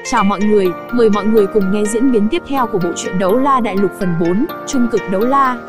Chào mọi người, mời mọi người cùng nghe diễn biến tiếp theo của bộ truyện Đấu La Đại Lục phần 4, Trung cực đấu la.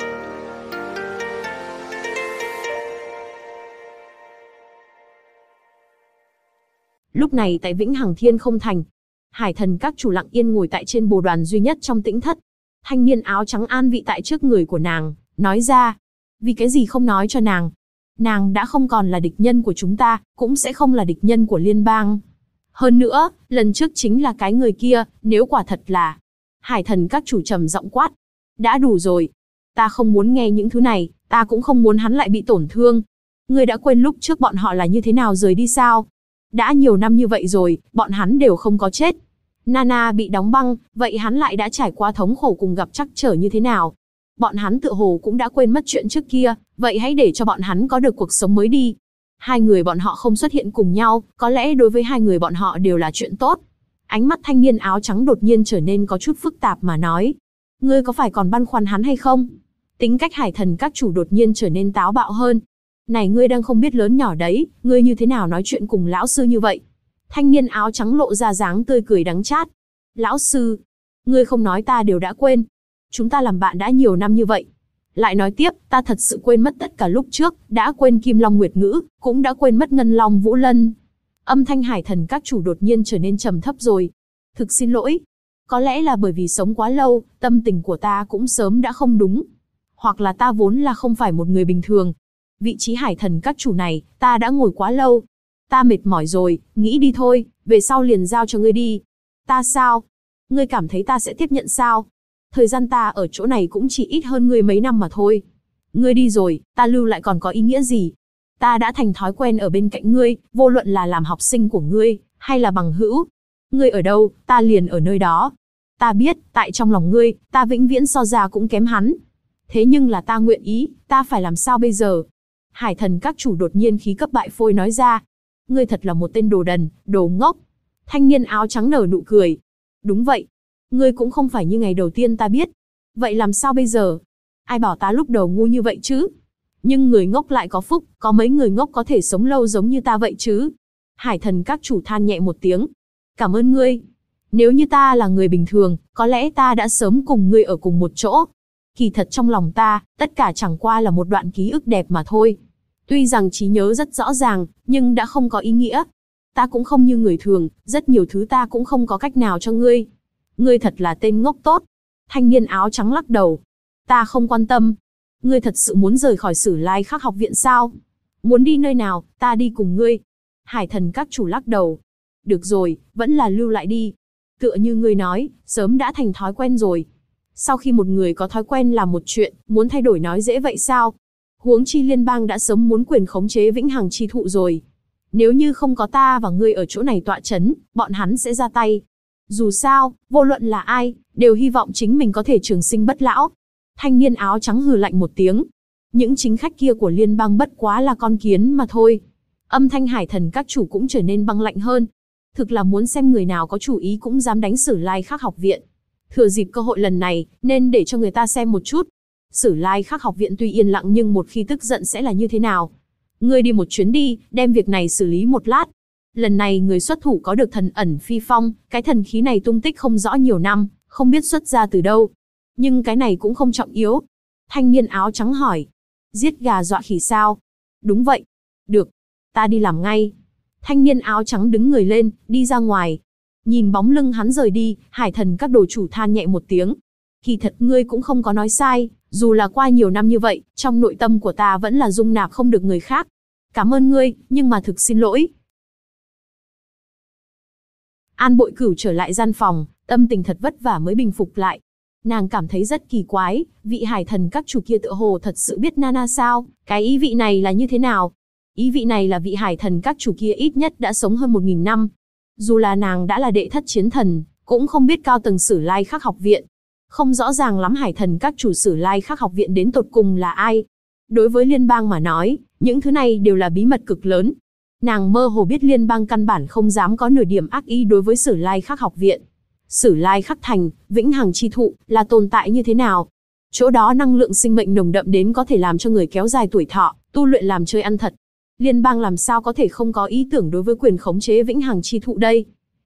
Lúc này tại Vĩnh Hằng Thiên Không Thành, Hải Thần các chủ lặng yên ngồi tại trên bồ đoàn duy nhất trong tĩnh thất. Thanh niên áo trắng an vị tại trước người của nàng, nói ra, vì cái gì không nói cho nàng. Nàng đã không còn là địch nhân của chúng ta, cũng sẽ không là địch nhân của liên bang. Hơn nữa, lần trước chính là cái người kia, nếu quả thật là... Hải Thần các chủ trầm giọng quát. Đã đủ rồi. Ta không muốn nghe những thứ này, ta cũng không muốn hắn lại bị tổn thương. Ngươi đã quên lúc trước bọn họ là như thế nào rời đi sao? Đã nhiều năm như vậy rồi, bọn hắn đều không có chết. Nana bị đóng băng, vậy hắn lại đã trải qua thống khổ cùng gặp trắc trở như thế nào? Bọn hắn tựa hồ cũng đã quên mất chuyện trước kia, vậy hãy để cho bọn hắn có được cuộc sống mới đi. Hai người bọn họ không xuất hiện cùng nhau, có lẽ đối với hai người bọn họ đều là chuyện tốt. Ánh mắt thanh niên áo trắng đột nhiên trở nên có chút phức tạp mà nói. Ngươi có phải còn băn khoăn hắn hay không? Tính cách Hải Thần các chủ đột nhiên trở nên táo bạo hơn. Này ngươi đang không biết lớn nhỏ đấy, ngươi như thế nào nói chuyện cùng lão sư như vậy? Thanh niên áo trắng lộ ra dáng tươi cười đắng chát. Lão sư, ngươi không nói ta đều đã quên. Chúng ta làm bạn đã nhiều năm như vậy. Lại nói tiếp, ta thật sự quên mất tất cả lúc trước, đã quên Kim Long Nguyệt Ngữ, cũng đã quên mất Ngân Long Vũ Lân. Âm thanh Hải Thần các chủ đột nhiên trở nên trầm thấp rồi. Thực xin lỗi. Có lẽ là bởi vì sống quá lâu, tâm tình của ta cũng sớm đã không đúng. Hoặc là ta vốn là không phải một người bình thường. Vị trí Hải Thần các chủ này, ta đã ngồi quá lâu. Ta mệt mỏi rồi, nghĩ đi thôi, về sau liền giao cho ngươi đi. Ta sao? Ngươi cảm thấy ta sẽ tiếp nhận sao? Thời gian ta ở chỗ này cũng chỉ ít hơn ngươi mấy năm mà thôi. Ngươi đi rồi, ta lưu lại còn có ý nghĩa gì? Ta đã thành thói quen ở bên cạnh ngươi, vô luận là làm học sinh của ngươi, hay là bằng hữu. Ngươi ở đâu, ta liền ở nơi đó. Ta biết, tại trong lòng ngươi, ta vĩnh viễn so ra cũng kém hắn. Thế nhưng là ta nguyện ý, ta phải làm sao bây giờ? Hải Thần các chủ đột nhiên khí cấp bại phôi nói ra. Ngươi thật là một tên đồ đần, đồ ngốc. Thanh niên áo trắng nở nụ cười. Đúng vậy. Ngươi cũng không phải như ngày đầu tiên ta biết. Vậy làm sao bây giờ? Ai bảo ta lúc đầu ngu như vậy chứ? Nhưng người ngốc lại có phúc, có mấy người ngốc có thể sống lâu giống như ta vậy chứ? Hải Thần các chủ than nhẹ một tiếng. Cảm ơn ngươi. Nếu như ta là người bình thường, có lẽ ta đã sớm cùng ngươi ở cùng một chỗ. Kỳ thật trong lòng ta, tất cả chẳng qua là một đoạn ký ức đẹp mà thôi. Tuy rằng trí nhớ rất rõ ràng, nhưng đã không có ý nghĩa. Ta cũng không như người thường, rất nhiều thứ ta cũng không có cách nào cho ngươi. Ngươi thật là tên ngốc tốt. Thanh niên áo trắng lắc đầu. Ta không quan tâm. Ngươi thật sự muốn rời khỏi Sử Lai Khắc học viện sao? Muốn đi nơi nào, ta đi cùng ngươi. Hải Thần các chủ lắc đầu. Được rồi, vẫn là lưu lại đi. Tựa như ngươi nói, sớm đã thành thói quen rồi. Sau khi một người có thói quen làm một chuyện, muốn thay đổi nói dễ vậy sao? Huống chi liên bang đã sớm muốn quyền khống chế Vĩnh Hằng chi thụ rồi. Nếu như không có ta và ngươi ở chỗ này tọa chấn, bọn hắn sẽ ra tay. Dù sao, vô luận là ai, đều hy vọng chính mình có thể trường sinh bất lão. Thanh niên áo trắng hừ lạnh một tiếng. Những chính khách kia của liên bang bất quá là con kiến mà thôi. Âm thanh Hải Thần các chủ cũng trở nên băng lạnh hơn. Thực là muốn xem người nào có chủ ý cũng dám đánh Sử Lai Khắc học viện. Thừa dịp cơ hội lần này, nên để cho người ta xem một chút. Sử Lai Khắc học viện tuy yên lặng nhưng một khi tức giận sẽ là như thế nào. Ngươi đi một chuyến đi, đem việc này xử lý một lát. Lần này người xuất thủ có được thần ẩn phi phong, cái thần khí này tung tích không rõ nhiều năm, không biết xuất ra từ đâu. Nhưng cái này cũng không trọng yếu. Thanh niên áo trắng hỏi. Giết gà dọa khỉ sao? Đúng vậy. Được. Ta đi làm ngay. Thanh niên áo trắng đứng người lên, đi ra ngoài. Nhìn bóng lưng hắn rời đi, Hải Thần các đồ chủ than nhẹ một tiếng. Kỳ thật ngươi cũng không có nói sai, dù là qua nhiều năm như vậy, trong nội tâm của ta vẫn là dung nạp không được người khác. Cảm ơn ngươi, nhưng mà thực xin lỗi. An Bội Cửu trở lại gian phòng, tâm tình thật vất vả mới bình phục lại. Nàng cảm thấy rất kỳ quái, vị Hải Thần các chủ kia tựa hồ thật sự biết Nana sao? Cái ý vị này là như thế nào? Ý vị này là vị Hải Thần các chủ kia ít nhất đã sống hơn 1000 năm. Dù là nàng đã là đệ thất chiến thần, cũng không biết cao tầng Sử Lai Khắc học viện. Không rõ ràng lắm Hải Thần các chủ Sử Lai Khắc học viện đến tột cùng là ai. Đối với liên bang mà nói, những thứ này đều là bí mật cực lớn. Nàng mơ hồ biết liên bang căn bản không dám có nửa điểm ác ý đối với Sử Lai Khắc học viện. Sử Lai Khắc thành, Vĩnh Hằng chi thụ, là tồn tại như thế nào? Chỗ đó năng lượng sinh mệnh nồng đậm đến có thể làm cho người kéo dài tuổi thọ, tu luyện làm chơi ăn thật. Liên bang làm sao có thể không có ý tưởng đối với quyền khống chế Vĩnh Hằng chi thụ đây?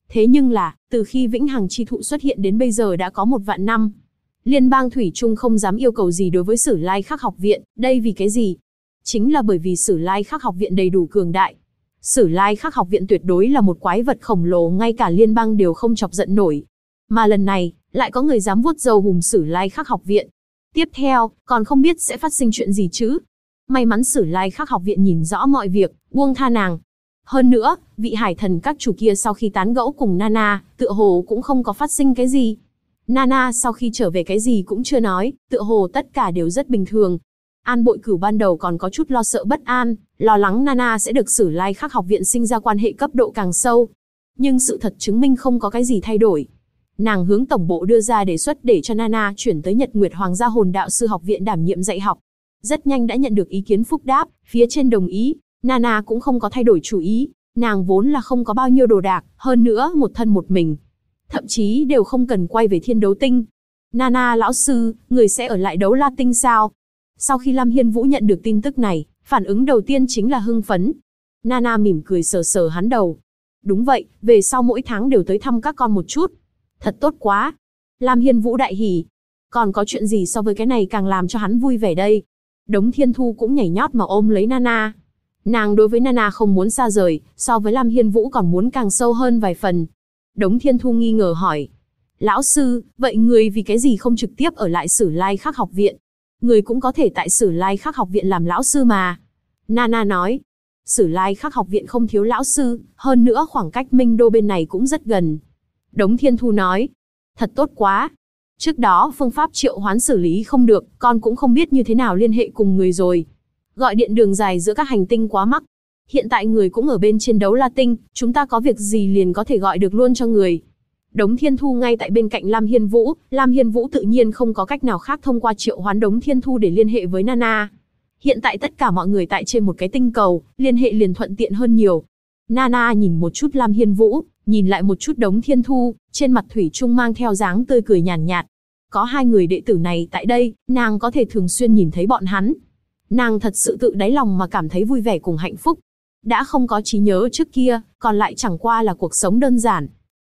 Thế nhưng là, từ khi Vĩnh Hằng chi thụ xuất hiện đến bây giờ đã có 1 vạn năm. Liên bang thủy chung không dám yêu cầu gì đối với Sử Lai Khắc học viện, đây vì cái gì? Chính là bởi vì Sử Lai Khắc học viện đầy đủ cường đại. Sử Lai Khắc học viện tuyệt đối là một quái vật khổng lồ ngay cả liên bang đều không chọc giận nổi. Mà lần này, lại có người dám vuốt râu hùm Sử Lai Khắc học viện. Tiếp theo, còn không biết sẽ phát sinh chuyện gì chứ? May mắn Sử Lai Khắc học viện nhìn rõ mọi việc, buông tha nàng. Hơn nữa, vị hải thần các chủ kia sau khi tán gẫu cùng Nana, tựa hồ cũng không có phát sinh cái gì. Nana sau khi trở về cái gì cũng chưa nói, tựa hồ tất cả đều rất bình thường. An Bội Cửu ban đầu còn có chút lo sợ bất an, lo lắng Nana sẽ được Sử Lai Khắc học viện sinh ra quan hệ cấp độ càng sâu. Nhưng sự thật chứng minh không có cái gì thay đổi. Nàng hướng tổng bộ đưa ra đề xuất để cho Nana chuyển tới Nhật Nguyệt Hoàng gia hồn đạo sư học viện đảm nhiệm dạy học. Rất nhanh đã nhận được ý kiến phúc đáp, phía trên đồng ý. Nana cũng không có thay đổi chủ ý, nàng vốn là không có bao nhiêu đồ đạc, hơn nữa một thân một mình. Thậm chí đều không cần quay về Thiên Đấu Tinh. Nana lão sư, người sẽ ở lại Đấu La Tinh sao? Sau khi Lam Hiên Vũ nhận được tin tức này, phản ứng đầu tiên chính là hưng phấn. Nana mỉm cười sờ sờ hắn đầu. Đúng vậy, về sau mỗi tháng đều tới thăm các con một chút. Thật tốt quá. Lam Hiên Vũ đại hỉ. Còn có chuyện gì so với cái này càng làm cho hắn vui vẻ đây? Đống Thiên Thu cũng nhảy nhót mà ôm lấy Nana. Nàng đối với Nana không muốn xa rời, so với Lam Hiên Vũ còn muốn càng sâu hơn vài phần. Đống Thiên Thu nghi ngờ hỏi. Lão sư, vậy người vì cái gì không trực tiếp ở lại Sử Lai Khắc học viện? Người cũng có thể tại Sử Lai Khắc học viện làm lão sư mà. Nana nói. Sử Lai Khắc học viện không thiếu lão sư, hơn nữa khoảng cách Minh Đô bên này cũng rất gần. Đống Thiên Thu nói. Thật tốt quá. Trước đó phương pháp triệu hoán xử lý không được, con cũng không biết như thế nào liên hệ cùng người rồi. Gọi điện đường dài giữa các hành tinh quá mắc. Hiện tại người cũng ở bên trên Đấu La Tinh, chúng ta có việc gì liền có thể gọi được luôn cho người. Đống Thiên Thu ngay tại bên cạnh Lam Hiên Vũ tự nhiên không có cách nào khác thông qua triệu hoán Đống Thiên Thu để liên hệ với Nana. Hiện tại tất cả mọi người tại trên một cái tinh cầu, liên hệ liền thuận tiện hơn nhiều. Nana nhìn một chút Lam Hiên Vũ, nhìn lại một chút Đống Thiên Thu, trên mặt thủy chung mang theo dáng tươi cười nhàn nhạt. Có 2 người đệ tử này tại đây, nàng có thể thường xuyên nhìn thấy bọn hắn. Nàng thật sự tự đáy lòng mà cảm thấy vui vẻ cùng hạnh phúc. Đã không có trí nhớ trước kia, còn lại chẳng qua là cuộc sống đơn giản.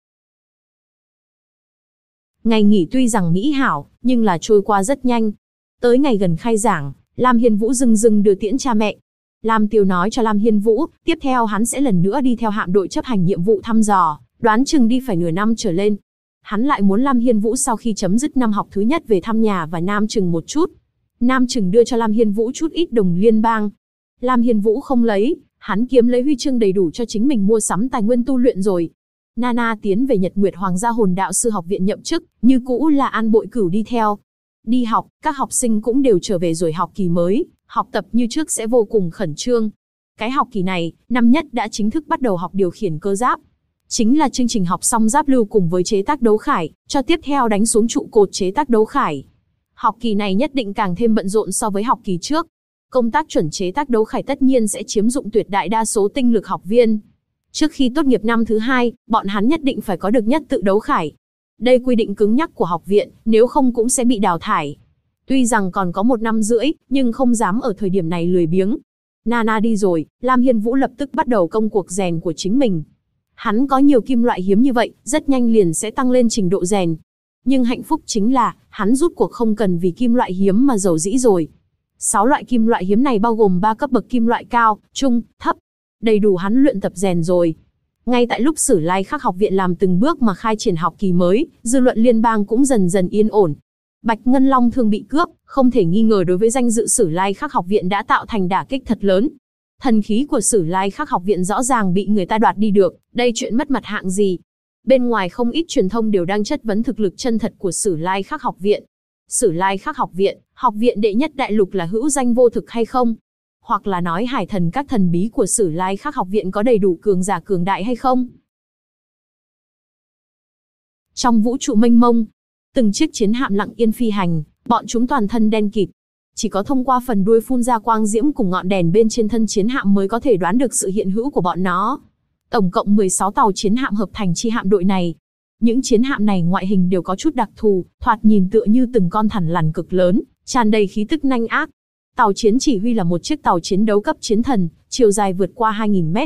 Ngày nghỉ tuy rằng mỹ hảo, nhưng là trôi qua rất nhanh. Tới ngày gần khai giảng, Lam Hiên Vũ dưng dưng đưa tiễn cha mẹ. Lam Tiêu nói cho Lam Hiên Vũ, tiếp theo hắn sẽ lần nữa đi theo hạm đội chấp hành nhiệm vụ thăm dò, đoán chừng đi phải nửa năm trở lên. Hắn lại muốn Lam Hiên Vũ sau khi chấm dứt năm học thứ nhất về thăm nhà và Nam Chừng một chút. Nam Chừng đưa cho Lam Hiên Vũ chút ít đồng liên bang. Lam Hiên Vũ không lấy, hắn kiếm lấy huy chương đầy đủ cho chính mình mua sắm tài nguyên tu luyện rồi. Nana tiến về Nhật Nguyệt Hoàng gia hồn đạo sư học viện nhậm chức, như cũ là An Bội Cửu đi theo. Đi học, các học sinh cũng đều trở về rồi học kỳ mới, học tập như trước sẽ vô cùng khẩn trương. Cái học kỳ này, năm nhất đã chính thức bắt đầu học điều khiển cơ giáp. Chính là chương trình học xong giáp lưu cùng với chế tác đấu khải, cho tiếp theo đánh xuống trụ cột chế tác đấu khải. Học kỳ này nhất định càng thêm bận rộn so với học kỳ trước. Công tác chuẩn chế tác đấu khải tất nhiên sẽ chiếm dụng tuyệt đại đa số tinh lực học viên. Trước khi tốt nghiệp năm thứ 2, bọn hắn nhất định phải có được nhất tự đấu khải. Đây quy định cứng nhắc của học viện, nếu không cũng sẽ bị đào thải. Tuy rằng còn có 1 năm rưỡi, nhưng không dám ở thời điểm này lười biếng. Nana đi rồi, Lam Hiên Vũ lập tức bắt đầu công cuộc rèn của chính mình. Hắn có nhiều kim loại hiếm như vậy, rất nhanh liền sẽ tăng lên trình độ rèn. Nhưng hạnh phúc chính là, hắn rút cuộc không cần vì kim loại hiếm mà giàu dĩ rồi. 6 loại kim loại hiếm này bao gồm 3 cấp bậc kim loại cao, trung, thấp. Đầy đủ hắn luyện tập rèn rồi. Ngay tại lúc Sử Lai Khắc học viện làm từng bước mà khai triển học kỳ mới, dư luận liên bang cũng dần dần yên ổn. Bạch Ngân Long Thương bị cướp, không thể nghi ngờ đối với danh dự Sử Lai Khắc học viện đã tạo thành đả kích thật lớn. Thần khí của Sử Lai Khắc học viện rõ ràng bị người ta đoạt đi được, đây chuyện mất mặt hạng gì. Bên ngoài không ít truyền thông đều đang chất vấn thực lực chân thật của Sử Lai Khắc học viện. Sử Lai Khắc học viện đệ nhất đại lục là hữu danh vô thực hay không? Hoặc là nói hải thần các thần bí của Sử Lai Khắc học viện có đầy đủ cường giả cường đại hay không? Trong vũ trụ mênh mông, từng chiếc chiến hạm lặng yên phi hành, bọn chúng toàn thân đen kịt. Chỉ có thông qua phần đuôi phun ra quang diễm cùng ngọn đèn bên trên thân chiến hạm mới có thể đoán được sự hiện hữu của bọn nó. Tổng cộng 16 tàu chiến hạm hợp thành chi hạm đội này. Những chiến hạm này ngoại hình đều có chút đặc thù, thoạt nhìn tựa như từng con thằn lằn cực lớn, tràn đầy khí tức nhanh ác. Tàu chiến chỉ huy là một chiếc tàu chiến đấu cấp chiến thần, chiều dài vượt qua 2.000 mét.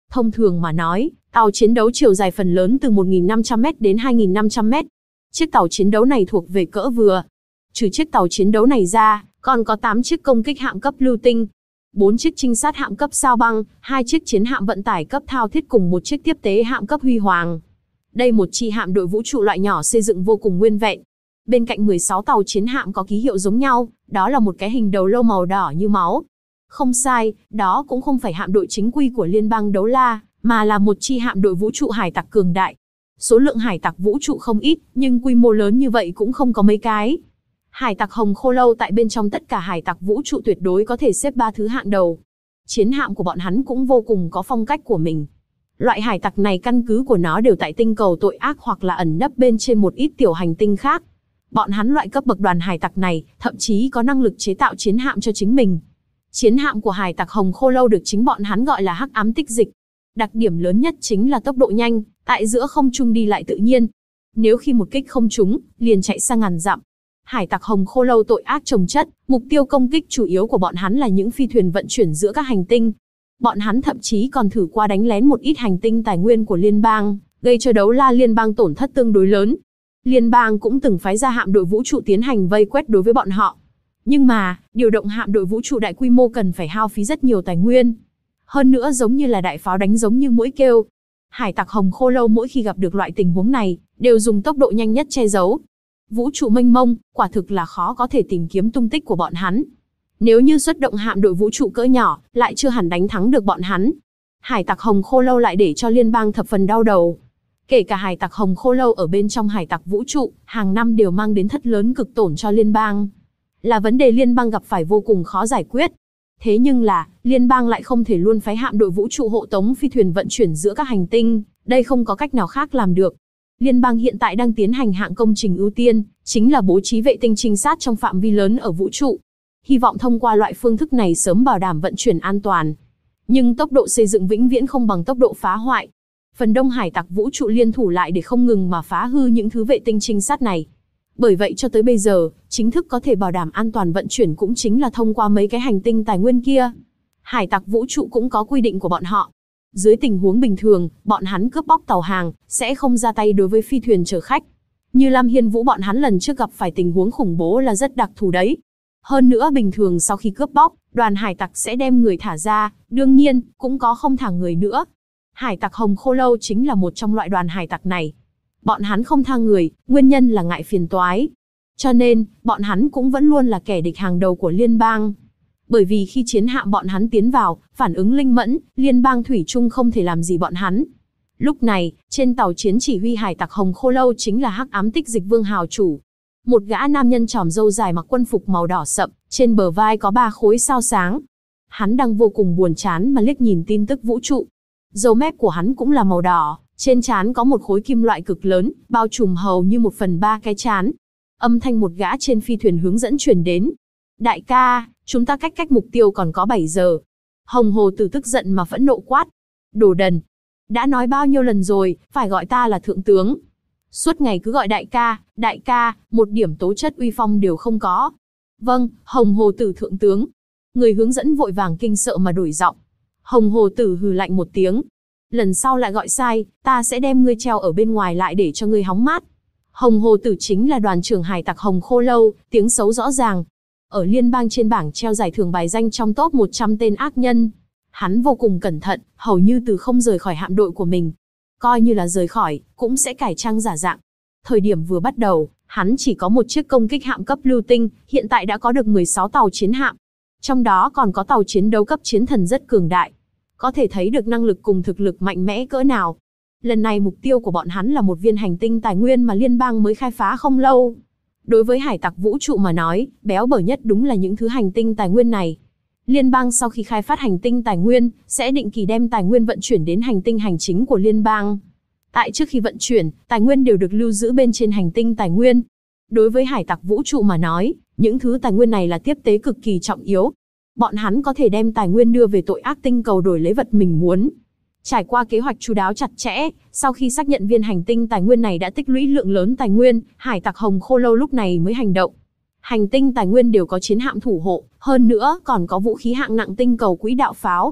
Thông thường mà nói, tàu chiến đấu chiều dài phần lớn từ 1.500m đến 2.500m. Chiếc tàu chiến đấu này thuộc về cỡ vừa. Trừ chiếc tàu chiến đấu này ra, còn có 8 chiếc công kích hạm cấp lưu tinh, 4 chiếc trinh sát hạm cấp sao băng, 2 chiếc chiến hạm vận tải cấp thao thiết cùng một chiếc tiếp tế hạm cấp huy hoàng. Đây một chi hạm đội vũ trụ loại nhỏ xây dựng vô cùng nguyên vẹn. Bên cạnh 16 tàu chiến hạm có ký hiệu giống nhau, đó là một cái hình đầu lâu màu đỏ như máu. Không sai, đó cũng không phải hạm đội chính quy của Liên bang Đấu La, mà là một chi hạm đội vũ trụ hải tặc cường đại. Số lượng hải tặc vũ trụ không ít, nhưng quy mô lớn như vậy cũng không có mấy cái. Hải tặc Hồng Khô Lâu tại bên trong tất cả hải tặc vũ trụ tuyệt đối có thể xếp 3 thứ hạng đầu. Chiến hạm của bọn hắn cũng vô cùng có phong cách của mình. Loại hải tặc này căn cứ của nó đều tại tinh cầu tội ác hoặc là ẩn nấp bên trên một ít tiểu hành tinh khác. Bọn hắn loại cấp bậc đoàn hải tặc này, thậm chí có năng lực chế tạo chiến hạm cho chính mình. Chiến hạm của hải tặc Hồng Khô Lâu được chính bọn hắn gọi là hắc ám tích dịch. Đặc điểm lớn nhất chính là tốc độ nhanh, tại giữa không trung đi lại tự nhiên. Nếu khi một kích không trúng, liền chạy sang ngàn dặm. Hải tặc Hồng Khô Lâu tội ác chồng chất, mục tiêu công kích chủ yếu của bọn hắn là những phi thuyền vận chuyển giữa các hành tinh. Bọn hắn thậm chí còn thử qua đánh lén một ít hành tinh tài nguyên của liên bang, gây cho Đấu La liên bang tổn thất tương đối lớn. Liên bang cũng từng phái ra hạm đội vũ trụ tiến hành vây quét đối với bọn họ. Nhưng mà, điều động hạm đội vũ trụ đại quy mô cần phải hao phí rất nhiều tài nguyên. Hơn nữa giống như là đại pháo đánh giống như mũi kêu. Hải tặc Hồng Khô Lâu mỗi khi gặp được loại tình huống này, đều dùng tốc độ nhanh nhất che giấu. Vũ trụ mênh mông, quả thực là khó có thể tìm kiếm tung tích của bọn hắn. Nếu như xuất động hạm đội vũ trụ cỡ nhỏ, lại chưa hẳn đánh thắng được bọn hắn. Hải tặc Hồng Khô Lâu lại để cho liên bang thập phần đau đầu. Kể cả hải tặc Hồng Khô Lâu ở bên trong hải tặc vũ trụ, hàng năm đều mang đến thất lớn cực tổn cho liên bang. Là vấn đề liên bang gặp phải vô cùng khó giải quyết. Thế nhưng là, liên bang lại không thể luôn phái hạm đội vũ trụ hộ tống phi thuyền vận chuyển giữa các hành tinh, đây không có cách nào khác làm được. Liên bang hiện tại đang tiến hành hạng công trình ưu tiên, chính là bố trí vệ tinh trinh sát trong phạm vi lớn ở vũ trụ. Hy vọng thông qua loại phương thức này sớm bảo đảm vận chuyển an toàn. Nhưng tốc độ xây dựng vĩnh viễn không bằng tốc độ phá hoại. Phần đông hải tặc vũ trụ liên thủ lại để không ngừng mà phá hư những thứ vệ tinh trinh sát này. Bởi vậy cho tới bây giờ, chính thức có thể bảo đảm an toàn vận chuyển cũng chính là thông qua mấy cái hành tinh tài nguyên kia. Hải tặc vũ trụ cũng có quy định của bọn họ. Dưới tình huống bình thường, bọn hắn cướp bóc tàu hàng, sẽ không ra tay đối với phi thuyền chở khách. Như Lam Hiên Vũ bọn hắn lần trước gặp phải tình huống khủng bố là rất đặc thù đấy. Hơn nữa bình thường sau khi cướp bóc, đoàn hải tặc sẽ đem người thả ra, đương nhiên, cũng có không thả người nữa. Hải tặc Hồng Khô Lâu chính là một trong loại đoàn hải tặc này. Bọn hắn không tha người, nguyên nhân là ngại phiền toái. Cho nên, bọn hắn cũng vẫn luôn là kẻ địch hàng đầu của liên bang. Bởi vì khi chiến hạm bọn hắn tiến vào, phản ứng linh mẫn, liên bang thủy chung không thể làm gì bọn hắn. Lúc này, trên tàu chiến chỉ huy hải tặc Hồng Khô Lâu chính là hắc ám tích dịch vương hào chủ. Một gã nam nhân tròm râu dài mặc quân phục màu đỏ sậm, trên bờ vai có 3 khối sao sáng. Hắn đang vô cùng buồn chán mà liếc nhìn tin tức vũ trụ. Râu mép của hắn cũng là màu đỏ, trên trán có một khối kim loại cực lớn, bao trùm hầu như 1/3 cái trán. Âm thanh một gã trên phi thuyền hướng dẫn truyền đến. Đại ca, chúng ta cách mục tiêu còn có 7 giờ. Hồng Hồ Tử tức giận mà phẫn nộ quát. Đồ đần. Đã nói bao nhiêu lần rồi, phải gọi ta là thượng tướng. Suốt ngày cứ gọi đại ca, một điểm tố chất uy phong đều không có. Vâng, Hồng Hồ Tử thượng tướng. Người hướng dẫn vội vàng kinh sợ mà đổi giọng. Hồng Hồ Tử hừ lạnh một tiếng. Lần sau lại gọi sai, ta sẽ đem ngươi treo ở bên ngoài lại để cho ngươi hóng mát. Hồng Hồ Tử chính là đoàn trưởng hải tặc Hồng Khô Lâu, tiếng xấu rõ ràng. Ở liên bang trên bảng treo giải thưởng bài danh trong top 100 tên ác nhân. Hắn vô cùng cẩn thận, hầu như từ không rời khỏi hạm đội của mình. Coi như là rời khỏi, cũng sẽ cải trang giả dạng. Thời điểm vừa bắt đầu, hắn chỉ có một chiếc công kích hạm cấp lưu tinh, hiện tại đã có được 16 tàu chiến hạm. Trong đó còn có tàu chiến đấu cấp chiến thần rất cường đại. Có thể thấy được năng lực cùng thực lực mạnh mẽ cỡ nào. Lần này mục tiêu của bọn hắn là một viên hành tinh tài nguyên mà liên bang mới khai phá không lâu. Đối với hải tặc vũ trụ mà nói, béo bở nhất đúng là những thứ hành tinh tài nguyên này. Liên bang sau khi khai phát hành tinh tài nguyên, sẽ định kỳ đem tài nguyên vận chuyển đến hành tinh hành chính của liên bang. Tại trước khi vận chuyển, tài nguyên đều được lưu giữ bên trên hành tinh tài nguyên. Đối với hải tặc vũ trụ mà nói, những thứ tài nguyên này là tiếp tế cực kỳ trọng yếu. Bọn hắn có thể đem tài nguyên đưa về tội ác tinh cầu đổi lấy vật mình muốn. Trải qua kế hoạch chu đáo chặt chẽ, sau khi xác nhận viên hành tinh tài nguyên này đã tích lũy lượng lớn tài nguyên, hải tặc Hồng Khô Lâu lúc này mới hành động. Hành tinh tài nguyên đều có chiến hạm thủ hộ, hơn nữa còn có vũ khí hạng nặng tinh cầu quỹ đạo pháo.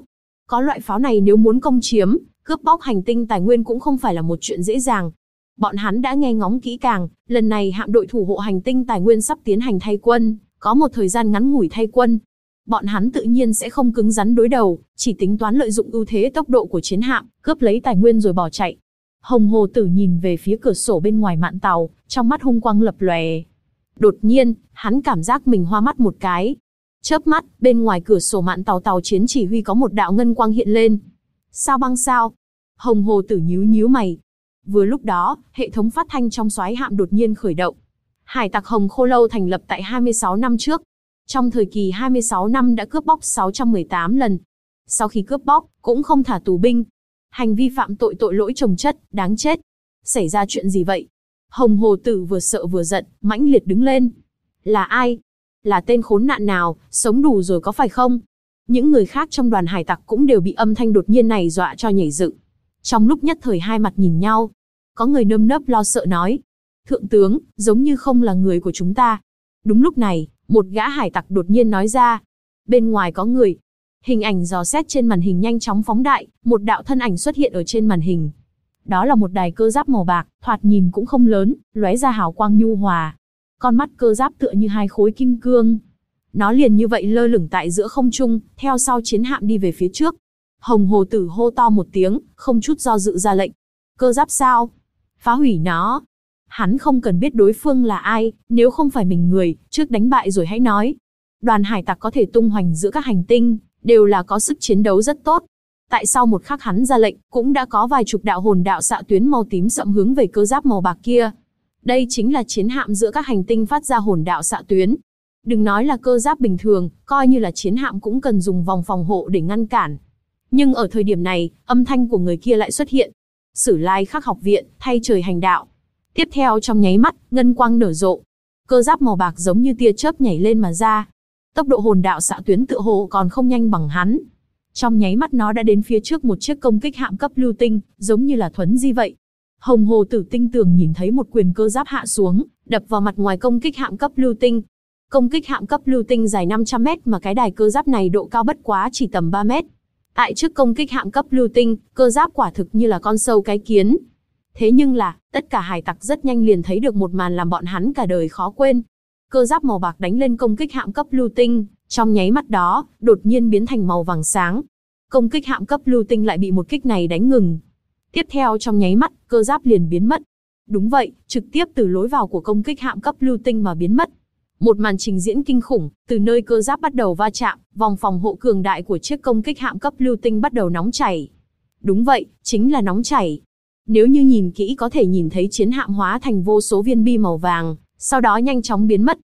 Có loại pháo này nếu muốn công chiếm, cướp bóc hành tinh tài nguyên cũng không phải là một chuyện dễ dàng. Bọn hắn đã nghe ngóng kỹ càng, lần này hạm đội thủ hộ hành tinh tài nguyên sắp tiến hành thay quân, có một thời gian ngắn ngủi thay quân. Bọn hắn tự nhiên sẽ không cứng rắn đối đầu, chỉ tính toán lợi dụng ưu thế tốc độ của chiến hạm, cướp lấy tài nguyên rồi bỏ chạy. Hồng Hồ Tử nhìn về phía cửa sổ bên ngoài mạn tàu, trong mắt hung quang lập lòe. Đột nhiên, hắn cảm giác mình hoa mắt một cái. Chớp mắt, bên ngoài cửa sổ mạn tàu tàu chiến chỉ huy có một đạo ngân quang hiện lên. Sao băng sao? Hồng Hồ Tử nhíu nhíu mày. Vừa lúc đó, hệ thống phát thanh trong xoáy hạm đột nhiên khởi động. Hải tặc Hồng Khô Lâu thành lập tại 26 năm trước. Trong thời kỳ 26 năm đã cướp bóc 618 lần. Sau khi cướp bóc, cũng không thả tù binh. Hành vi phạm tội tội lỗi chồng chất, đáng chết. Xảy ra chuyện gì vậy? Hồng Hồ Tử vừa sợ vừa giận, mãnh liệt đứng lên. Là ai? Là tên khốn nạn nào, sống đủ rồi có phải không? Những người khác trong đoàn hải tặc cũng đều bị âm thanh đột nhiên này dọa cho nhảy dựng. Trong lúc nhất thời hai mặt nhìn nhau, có người nơm nớp lo sợ nói. Thượng tướng, giống như không là người của chúng ta. Đúng lúc này, một gã hải tặc đột nhiên nói ra. Bên ngoài có người. Hình ảnh dò xét trên màn hình nhanh chóng phóng đại, một đạo thân ảnh xuất hiện ở trên màn hình. Đó là một đài cơ giáp màu bạc, thoạt nhìn cũng không lớn, lóe ra hào quang nhu hòa. Con mắt cơ giáp tựa như hai khối kim cương. Nó liền như vậy lơ lửng tại giữa không trung, theo sau chiến hạm đi về phía trước. Hồng Hồ Tử hô to một tiếng, không chút do dự ra lệnh. Cơ giáp sao? Phá hủy nó. Hắn không cần biết đối phương là ai, nếu không phải mình người, trước đánh bại rồi hãy nói. Đoàn hải tặc có thể tung hoành giữa các hành tinh, đều là có sức chiến đấu rất tốt. Tại sau một khắc hắn ra lệnh, cũng đã có vài chục đạo hồn đạo xạ tuyến màu tím sậm hướng về cơ giáp màu bạc kia. Đây chính là chiến hạm giữa các hành tinh phát ra hồn đạo xạ tuyến. Đừng nói là cơ giáp bình thường, coi như là chiến hạm cũng cần dùng vòng phòng hộ để ngăn cản. Nhưng ở thời điểm này, âm thanh của người kia lại xuất hiện. Sử Lai Khắc học viện, thay trời hành đạo. Tiếp theo trong nháy mắt, ngân quang nở rộ. Cơ giáp màu bạc giống như tia chớp nhảy lên mà ra. Tốc độ hồn đạo xạ tuyến tựa hồ còn không nhanh bằng hắn. Trong nháy mắt nó đã đến phía trước một chiếc công kích hạm cấp lưu tinh, giống như là thuấn di vậy. Hồng Hồ Tử tinh tường nhìn thấy một quyền cơ giáp hạ xuống, đập vào mặt ngoài công kích hạm cấp lưu tinh. Công kích hạm cấp lưu tinh dài 500 mét mà cái đài cơ giáp này độ cao bất quá chỉ tầm 3 mét. Tại trước công kích hạm cấp lưu tinh, cơ giáp quả thực như là con sâu cái kiến. Thế nhưng là, tất cả hải tặc rất nhanh liền thấy được một màn làm bọn hắn cả đời khó quên. Cơ giáp màu bạc đánh lên công kích hạm cấp lưu tinh, trong nháy mắt đó, đột nhiên biến thành màu vàng sáng. Công kích hạm cấp lưu tinh lại bị một kích này đánh ngừng. Tiếp theo trong nháy mắt, cơ giáp liền biến mất. Đúng vậy, trực tiếp từ lối vào của công kích hạm cấp lưu tinh mà biến mất. Một màn trình diễn kinh khủng, từ nơi cơ giáp bắt đầu va chạm, vòng phòng hộ cường đại của chiếc công kích hạm cấp lưu tinh bắt đầu nóng chảy. Đúng vậy, chính là nóng chảy. Nếu như nhìn kỹ có thể nhìn thấy chiến hạm hóa thành vô số viên bi màu vàng, sau đó nhanh chóng biến mất.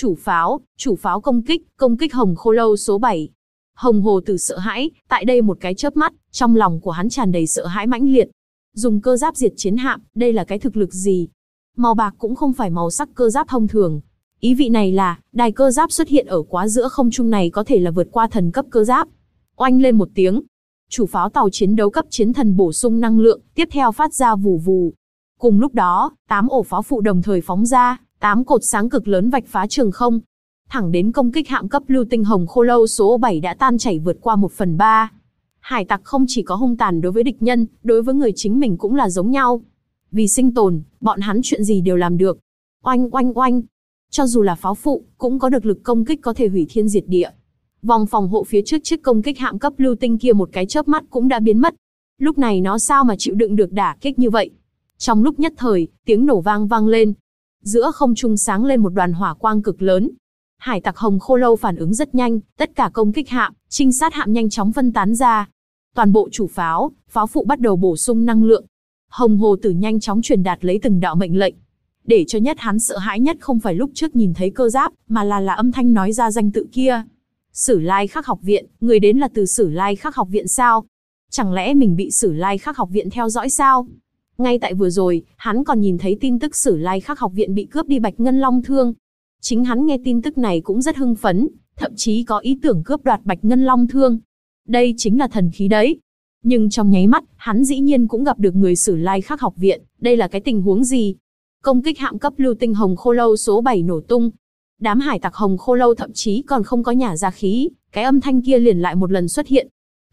Chủ pháo công kích Hồng Khô Lâu số 7. Hồng Hồ Tử sợ hãi, tại đây một cái chớp mắt, trong lòng của hắn tràn đầy sợ hãi mãnh liệt. Dùng cơ giáp diệt chiến hạm, đây là cái thực lực gì? Màu bạc cũng không phải màu sắc cơ giáp thông thường. Ý vị này là, đài cơ giáp xuất hiện ở quá giữa không trung này có thể là vượt qua thần cấp cơ giáp. Oanh lên một tiếng. Chủ pháo tàu chiến đấu cấp chiến thần bổ sung năng lượng, tiếp theo phát ra vù vù. Cùng lúc đó, 8 ổ pháo phụ đồng thời phóng ra, 8 cột sáng cực lớn vạch phá trường không. Thẳng đến công kích hạm cấp lưu tinh Hồng Khô Lâu số 7 đã tan chảy vượt qua 1/3. Hải tặc không chỉ có hung tàn đối với địch nhân, đối với người chính mình cũng là giống nhau. Vì sinh tồn, bọn hắn chuyện gì đều làm được. Oanh oanh oanh. Cho dù là pháo phụ, cũng có được lực công kích có thể hủy thiên diệt địa. Vòng phòng hộ phía trước chiếc công kích hạm cấp lưu tinh kia một cái chớp mắt cũng đã biến mất. Lúc này nó sao mà chịu đựng được đả kích như vậy? Trong lúc nhất thời, tiếng nổ vang lên. Giữa không trung sáng lên một đoàn hỏa quang cực lớn. Hải tặc Hồng Khô Lâu phản ứng rất nhanh, tất cả công kích hạm, trinh sát hạm nhanh chóng phân tán ra. Toàn bộ chủ pháo, pháo phụ bắt đầu bổ sung năng lượng. Hồng Hồ Tử nhanh chóng truyền đạt lấy từng đạo mệnh lệnh. Để cho nhất hắn sợ hãi nhất không phải lúc trước nhìn thấy cơ giáp, mà là âm thanh nói ra danh tự kia. Sử Lai Khắc học viện, người đến là từ Sử Lai Khắc học viện sao? Chẳng lẽ mình bị Sử Lai Khắc học viện theo dõi sao? Ngay tại vừa rồi, hắn còn nhìn thấy tin tức Sử Lai Khắc học viện bị cướp đi Bạch Ngân Long Thương. Chính hắn nghe tin tức này cũng rất hưng phấn, thậm chí có ý tưởng cướp đoạt Bạch Ngân Long Thương. Đây chính là thần khí đấy. Nhưng trong nháy mắt, hắn dĩ nhiên cũng gặp được người Sử Lai Khắc học viện, đây là cái tình huống gì? Công kích hạm cấp lưu tinh Hồng Khô Lâu số 7 nổ tung. Đám hải tặc Hồng Khô Lâu thậm chí còn không có nhả ra khí, cái âm thanh kia liền lại một lần xuất hiện.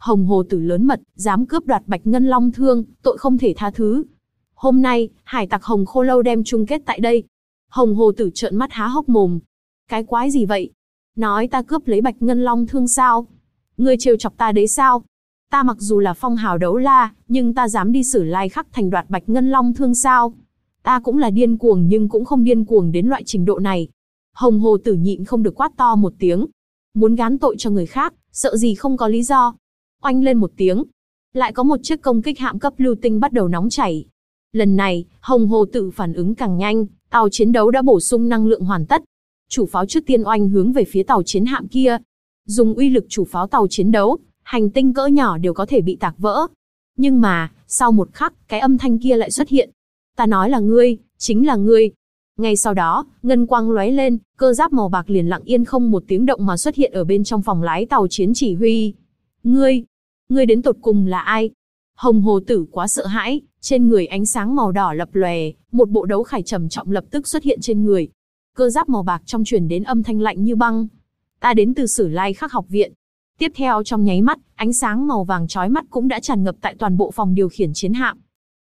Hồng Hồ Tử lớn mật, dám cướp đoạt Bạch Ngân Long Thương, tội không thể tha thứ. Hôm nay, hải tặc Hồng Khô Lâu đem chung kết tại đây. Hồng Hồ Tử trợn mắt há hốc mồm. Cái quái gì vậy? Nói ta cướp lấy Bạch Ngân Long Thương sao? Ngươi trêu chọc ta đấy sao? Ta mặc dù là phong hào đấu la, nhưng ta dám đi Sử Lai Khắc Thành đoạt Bạch Ngân Long Thương sao? Ta cũng là điên cuồng nhưng cũng không điên cuồng đến loại trình độ này. Hồng Hồ Tử nhịn không được quát to một tiếng. Muốn gán tội cho người khác, sợ gì không có lý do. Oanh lên một tiếng. Lại có một chiếc công kích hạm cấp lưu tinh bắt đầu nóng chảy. Lần này, Hồng Hồ Tử phản ứng càng nhanh, tàu chiến đấu đã bổ sung năng lượng hoàn tất. Chủ pháo trước tiên oanh hướng về phía tàu chiến hạm kia. Dùng uy lực chủ pháo tàu chiến đấu, hành tinh cỡ nhỏ đều có thể bị tạc vỡ. Nhưng mà, sau một khắc, cái âm thanh kia lại xuất hiện. Ta nói là ngươi, chính là ngươi. Ngay sau đó, ngân quang lóe lên, cơ giáp màu bạc liền lặng yên không một tiếng động mà xuất hiện ở bên trong phòng lái tàu chiến chỉ huy. Ngươi đến tột cùng là ai? Hồng Hồ Tử quá sợ hãi, trên người ánh sáng màu đỏ lập lòe, một bộ đấu khải trầm trọng lập tức xuất hiện trên người. Cơ giáp màu bạc trong truyền đến âm thanh lạnh như băng. Ta đến từ Sử Lai Khắc học viện. Tiếp theo trong nháy mắt, ánh sáng màu vàng chói mắt cũng đã tràn ngập tại toàn bộ phòng điều khiển chiến hạm.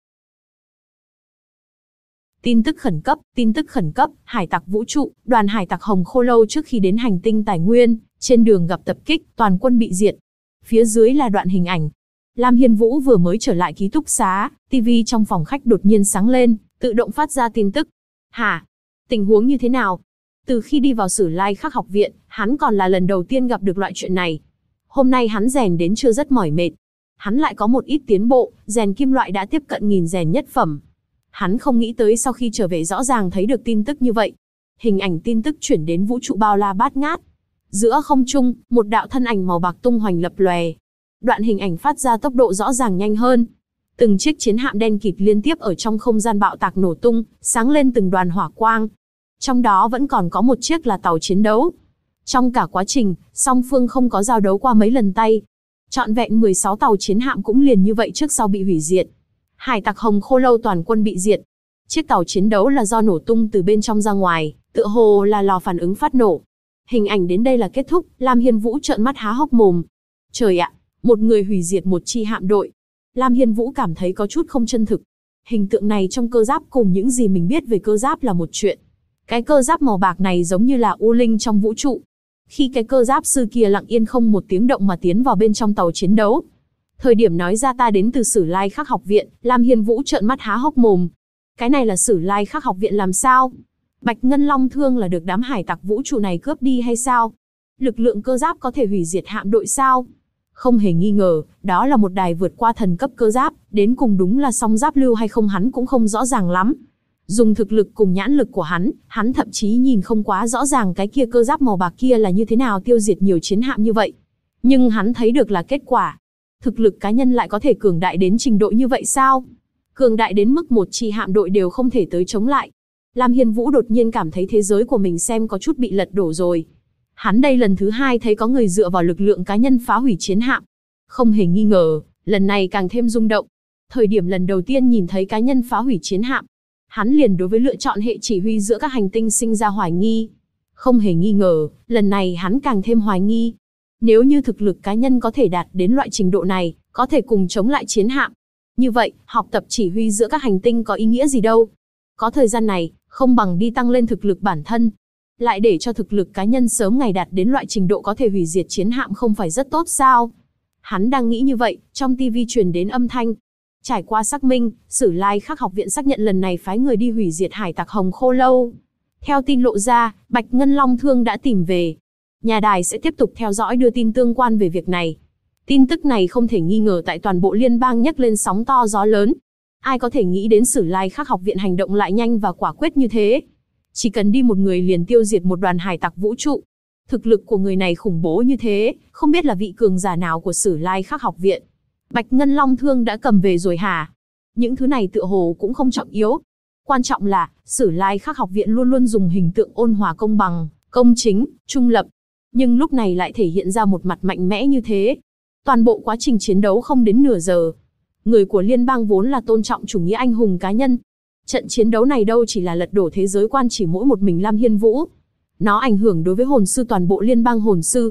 Tin tức khẩn cấp, hải tặc vũ trụ, đoàn hải tặc Hồng Khô Lâu trước khi đến hành tinh tài nguyên, trên đường gặp tập kích, toàn quân bị diệt. Phía dưới là đoạn hình ảnh. Lam Hiên Vũ vừa mới trở lại ký túc xá, TV trong phòng khách đột nhiên sáng lên, tự động phát ra tin tức. Hả? Tình huống như thế nào? Từ khi đi vào Sử Lai Khắc học viện, hắn còn là lần đầu tiên gặp được loại chuyện này. Hôm nay hắn rèn đến chưa rất mỏi mệt. Hắn lại có một ít tiến bộ, rèn kim loại đã tiếp cận 1000 rèn nhất phẩm. Hắn không nghĩ tới sau khi trở về rõ ràng thấy được tin tức như vậy. Hình ảnh tin tức chuyển đến vũ trụ bao la bát ngát. Giữa không trung, một đạo thân ảnh màu bạc tung hoành lập lòe. Đoạn hình ảnh phát ra tốc độ rõ ràng nhanh hơn. Từng chiếc chiến hạm đen kịt liên tiếp ở trong không gian bạo tạc nổ tung, sáng lên từng đoàn hỏa quang. Trong đó vẫn còn có một chiếc là tàu chiến đấu. Trong cả quá trình, song phương không có giao đấu qua mấy lần tay. Trọn vẹn 16 tàu chiến hạm cũng liền như vậy trước sau bị hủy diệt. Hải tặc Hồng Khô Lâu toàn quân bị diệt. Chiếc tàu chiến đấu là do nổ tung từ bên trong ra ngoài, tựa hồ là lò phản ứng phát nổ. Hình ảnh đến đây là kết thúc, Lam Hiên Vũ trợn mắt há hốc mồm. Trời ạ, một người hủy diệt một chi hạm đội. Lam Hiên Vũ cảm thấy có chút không chân thực. Hình tượng này trong cơ giáp cùng những gì mình biết về cơ giáp là một chuyện. Cái cơ giáp màu bạc này giống như là U Linh trong vũ trụ. Khi cái cơ giáp sư kia lặng yên không một tiếng động mà tiến vào bên trong tàu chiến đấu. Thời điểm nói ra ta đến từ Sử Lai Khắc học viện, Lam Hiên Vũ trợn mắt há hốc mồm. Cái này là Sử Lai Khắc học viện làm sao? Bạch Ngân Long Thương là được đám hải tặc vũ trụ này cướp đi hay sao? Lực lượng cơ giáp có thể hủy diệt hạm đội sao? Không hề nghi ngờ, đó là một đài vượt qua thần cấp cơ giáp, đến cùng đúng là song giáp lưu hay không hắn cũng không rõ ràng lắm. Dùng thực lực cùng nhãn lực của hắn thậm chí nhìn không quá rõ ràng cái kia cơ giáp màu bạc kia là như thế nào tiêu diệt nhiều chiến hạm như vậy. Nhưng hắn thấy được là kết quả. Thực lực cá nhân lại có thể cường đại đến trình độ như vậy sao? Cường đại đến mức một chi hạm đội đều không thể tới chống lại. Lam Hiên Vũ đột nhiên cảm thấy thế giới của mình xem có chút bị lật đổ rồi. Hắn đây lần thứ hai thấy có người dựa vào lực lượng cá nhân phá hủy chiến hạm. Không hề nghi ngờ, lần này càng thêm rung động. Thời điểm lần đầu tiên nhìn thấy cá nhân phá hủy chiến hạm, hắn liền đối với lựa chọn hệ chỉ huy giữa các hành tinh sinh ra hoài nghi. Không hề nghi ngờ, lần này hắn càng thêm hoài nghi. Nếu như thực lực cá nhân có thể đạt đến loại trình độ này, có thể cùng chống lại chiến hạm. Như vậy, học tập chỉ huy giữa các hành tinh có ý nghĩa gì đâu. Có thời gian này, không bằng đi tăng lên thực lực bản thân. Lại để cho thực lực cá nhân sớm ngày đạt đến loại trình độ có thể hủy diệt chiến hạm không phải rất tốt sao? Hắn đang nghĩ như vậy, trong TV truyền đến âm thanh. Trải qua xác minh, Sử Lai Khắc học viện xác nhận lần này phái người đi hủy diệt hải tặc Hồng Khô Lâu. Theo tin lộ ra, Bạch Ngân Long Thương đã tìm về. Nhà đài sẽ tiếp tục theo dõi đưa tin tương quan về việc này. Tin tức này không thể nghi ngờ tại toàn bộ liên bang nhấc lên sóng to gió lớn. Ai có thể nghĩ đến Sử Lai Khắc học viện hành động lại nhanh và quả quyết như thế? Chỉ cần đi một người liền tiêu diệt một đoàn hải tặc vũ trụ. Thực lực của người này khủng bố như thế, không biết là vị cường giả nào của Sử Lai Khắc học viện. Bạch Ngân Long Thương đã cầm về rồi hả? Những thứ này tựa hồ cũng không trọng yếu. Quan trọng là, Sử Lai Khắc học viện luôn luôn dùng hình tượng ôn hòa công bằng, công chính, trung lập. Nhưng lúc này lại thể hiện ra một mặt mạnh mẽ như thế. Toàn bộ quá trình chiến đấu không đến nửa giờ. Người của liên bang vốn là tôn trọng chủ nghĩa anh hùng cá nhân. Trận chiến đấu này đâu chỉ là lật đổ thế giới quan chỉ mỗi một mình Lam Hiên Vũ. Nó ảnh hưởng đối với hồn sư toàn bộ liên bang hồn sư.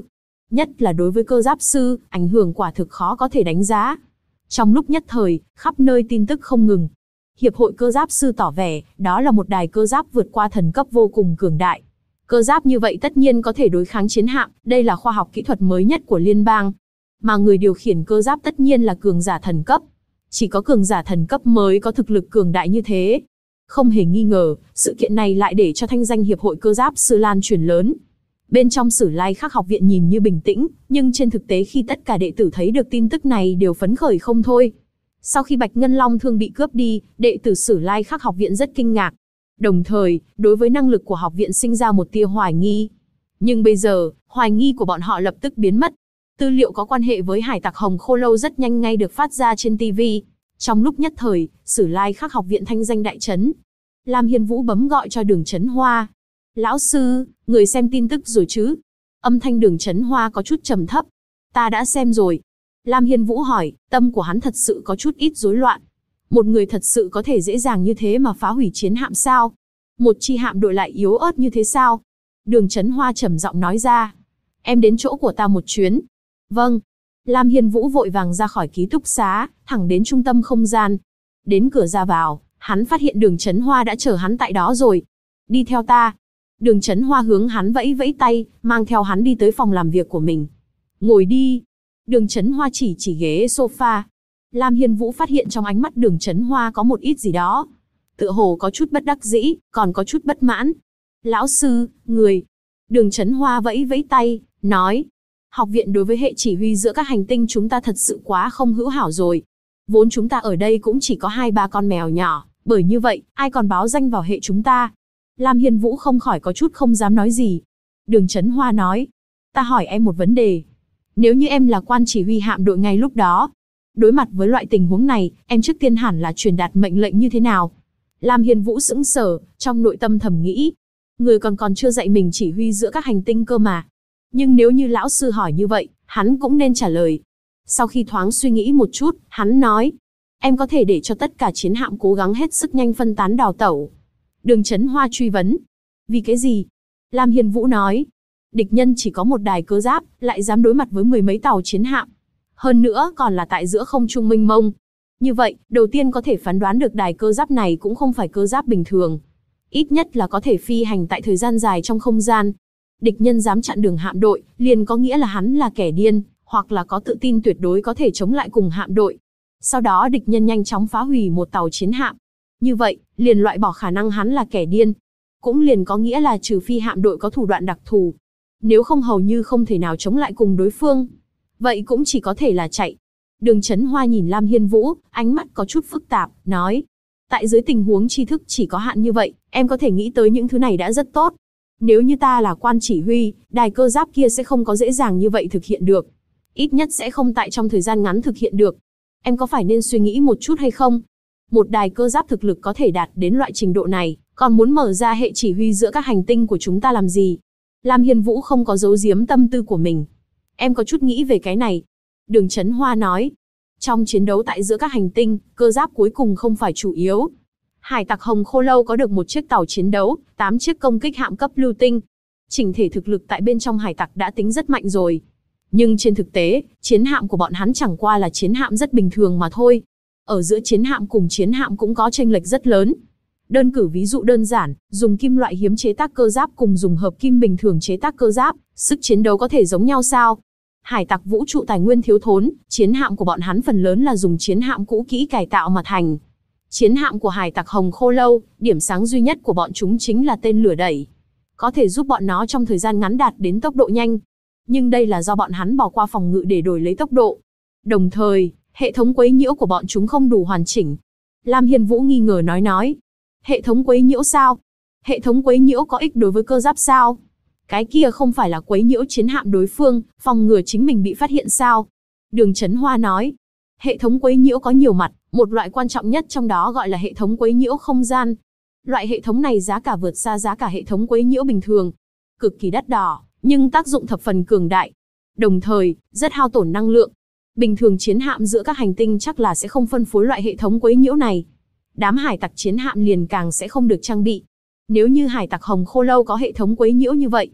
Nhất là đối với cơ giáp sư, ảnh hưởng quả thực khó có thể đánh giá. Trong lúc nhất thời, khắp nơi tin tức không ngừng. Hiệp hội cơ giáp sư tỏ vẻ, đó là một đài cơ giáp vượt qua thần cấp vô cùng cường đại. Cơ giáp như vậy tất nhiên có thể đối kháng chiến hạm, đây là khoa học kỹ thuật mới nhất của liên bang. Mà người điều khiển cơ giáp tất nhiên là cường giả thần cấp. Chỉ có cường giả thần cấp mới có thực lực cường đại như thế. Không hề nghi ngờ, sự kiện này lại để cho thanh danh hiệp hội cơ giáp sư lan truyền lớn. Bên trong Sử Lai Khắc học viện nhìn như bình tĩnh, nhưng trên thực tế khi tất cả đệ tử thấy được tin tức này đều phấn khởi không thôi. Sau khi Bạch Ngân Long Thương bị cướp đi, đệ tử Sử Lai Khắc học viện rất kinh ngạc. Đồng thời, đối với năng lực của học viện sinh ra một tia hoài nghi. Nhưng bây giờ, hoài nghi của bọn họ lập tức biến mất. Tư liệu có quan hệ với hải tặc Hồng Khô Lâu rất nhanh ngay được phát ra trên TV. Trong lúc nhất thời, Sử Lai Khắc học viện thanh danh đại chấn. Lam Hiên Vũ bấm gọi cho Đường Chấn Hoa. Lão sư, người xem tin tức rồi chứ? Âm thanh Đường Chấn Hoa có chút trầm thấp. Ta đã xem rồi. Lam Hiên Vũ hỏi, tâm của hắn thật sự có chút ít rối loạn. Một người thật sự có thể dễ dàng như thế mà phá hủy chiến hạm sao? Một chi hạm đội lại yếu ớt như thế sao? Đường Chấn Hoa trầm giọng nói ra. Em đến chỗ của ta một chuyến. Vâng. Lam Hiên Vũ vội vàng ra khỏi ký túc xá, thẳng đến trung tâm không gian. Đến cửa ra vào, hắn phát hiện Đường Chấn Hoa đã chờ hắn tại đó rồi. Đi theo ta. Đường Chấn Hoa hướng hắn vẫy vẫy tay, mang theo hắn đi tới phòng làm việc của mình. Ngồi đi. Đường Chấn Hoa chỉ ghế sofa. Lam Hiên Vũ phát hiện trong ánh mắt Đường Chấn Hoa có một ít gì đó. Tựa hồ có chút bất đắc dĩ, còn có chút bất mãn. Lão sư, người. Đường Chấn Hoa vẫy vẫy tay, nói. Học viện đối với hệ chỉ huy giữa các hành tinh chúng ta thật sự quá không hữu hảo rồi. Vốn chúng ta ở đây cũng chỉ có 2-3 con mèo nhỏ, bởi như vậy, ai còn báo danh vào hệ chúng ta. Lam Hiên Vũ không khỏi có chút không dám nói gì. Đường Chấn Hoa nói. Ta hỏi em một vấn đề. Nếu như em là quan chỉ huy hạm đội ngay lúc đó, đối mặt với loại tình huống này, em trước tiên hẳn là truyền đạt mệnh lệnh như thế nào? Lam Hiên Vũ sững sờ, trong nội tâm thầm nghĩ. Người còn chưa dạy mình chỉ huy giữa các hành tinh cơ mà. Nhưng nếu như lão sư hỏi như vậy, hắn cũng nên trả lời. Sau khi thoáng suy nghĩ một chút, hắn nói. Em có thể để cho tất cả chiến hạm cố gắng hết sức nhanh phân tán đào tẩu. Đường Chấn Hoa truy vấn. Vì cái gì? Lam Hiên Vũ nói. Địch nhân chỉ có một đài cơ giáp, lại dám đối mặt với 10 mấy tàu chiến hạm. Hơn nữa còn là tại giữa không trung mênh mông. Như vậy, đầu tiên có thể phán đoán được đài cơ giáp này cũng không phải cơ giáp bình thường. Ít nhất là có thể phi hành tại thời gian dài trong không gian. Địch nhân dám chặn đường hạm đội, liền có nghĩa là hắn là kẻ điên, hoặc là có tự tin tuyệt đối có thể chống lại cùng hạm đội. Sau đó địch nhân nhanh chóng phá hủy một tàu chiến hạm. Như vậy, liền loại bỏ khả năng hắn là kẻ điên. Cũng liền có nghĩa là trừ phi hạm đội có thủ đoạn đặc thù. Nếu không hầu như không thể nào chống lại cùng đối phương. Vậy cũng chỉ có thể là chạy. Đường Chấn Hoa nhìn Lam Hiên Vũ, ánh mắt có chút phức tạp, nói. Tại dưới tình huống tri thức chỉ có hạn như vậy, em có thể nghĩ tới những thứ này đã rất tốt. Nếu như ta là quan chỉ huy, đài cơ giáp kia sẽ không có dễ dàng như vậy thực hiện được. Ít nhất sẽ không tại trong thời gian ngắn thực hiện được. Em có phải nên suy nghĩ một chút hay không? Một đài cơ giáp thực lực có thể đạt đến loại trình độ này, còn muốn mở ra hệ chỉ huy giữa các hành tinh của chúng ta làm gì? Lam Hiên Vũ không có giấu giếm tâm tư của mình. Em có chút nghĩ về cái này. Đường Chấn Hoa nói. Trong chiến đấu tại giữa các hành tinh, cơ giáp cuối cùng không phải chủ yếu. Hải tặc Hồng Khô Lâu có được một chiếc tàu chiến đấu, 8 chiếc công kích hạm cấp lưu tinh. Chỉnh thể thực lực tại bên trong hải tặc đã tính rất mạnh rồi. Nhưng trên thực tế, chiến hạm của bọn hắn chẳng qua là chiến hạm rất bình thường mà thôi. Ở giữa chiến hạm cùng chiến hạm cũng có chênh lệch rất lớn. Đơn cử ví dụ đơn giản, dùng kim loại hiếm chế tác cơ giáp cùng dùng hợp kim bình thường chế tác cơ giáp, sức chiến đấu có thể giống nhau sao? Hải tặc vũ trụ tài nguyên thiếu thốn, chiến hạm của bọn hắn phần lớn là dùng chiến hạm cũ kỹ cải tạo mà thành. Chiến hạm của hải tặc Hồng Khô Lâu, điểm sáng duy nhất của bọn chúng chính là tên lửa đẩy. Có thể giúp bọn nó trong thời gian ngắn đạt đến tốc độ nhanh. Nhưng đây là do bọn hắn bỏ qua phòng ngự để đổi lấy tốc độ. Đồng thời, hệ thống quấy nhiễu của bọn chúng không đủ hoàn chỉnh. Lam Hiên Vũ nghi ngờ nói. Hệ thống quấy nhiễu sao? Hệ thống quấy nhiễu có ích đối với cơ giáp sao? Cái kia không phải là quấy nhiễu chiến hạm đối phương, phòng ngừa chính mình bị phát hiện sao? Đường Chấn Hoa nói. Hệ thống quấy nhiễu có nhiều mặt, một loại quan trọng nhất trong đó gọi là hệ thống quấy nhiễu không gian. Loại hệ thống này giá cả vượt xa giá cả hệ thống quấy nhiễu bình thường. Cực kỳ đắt đỏ, nhưng tác dụng thập phần cường đại. Đồng thời, rất hao tổn năng lượng. Bình thường chiến hạm giữa các hành tinh chắc là sẽ không phân phối loại hệ thống quấy nhiễu này. Đám hải tặc chiến hạm liền càng sẽ không được trang bị. Nếu như hải tặc Hồng Khô Lâu có hệ thống quấy nhiễu như vậy,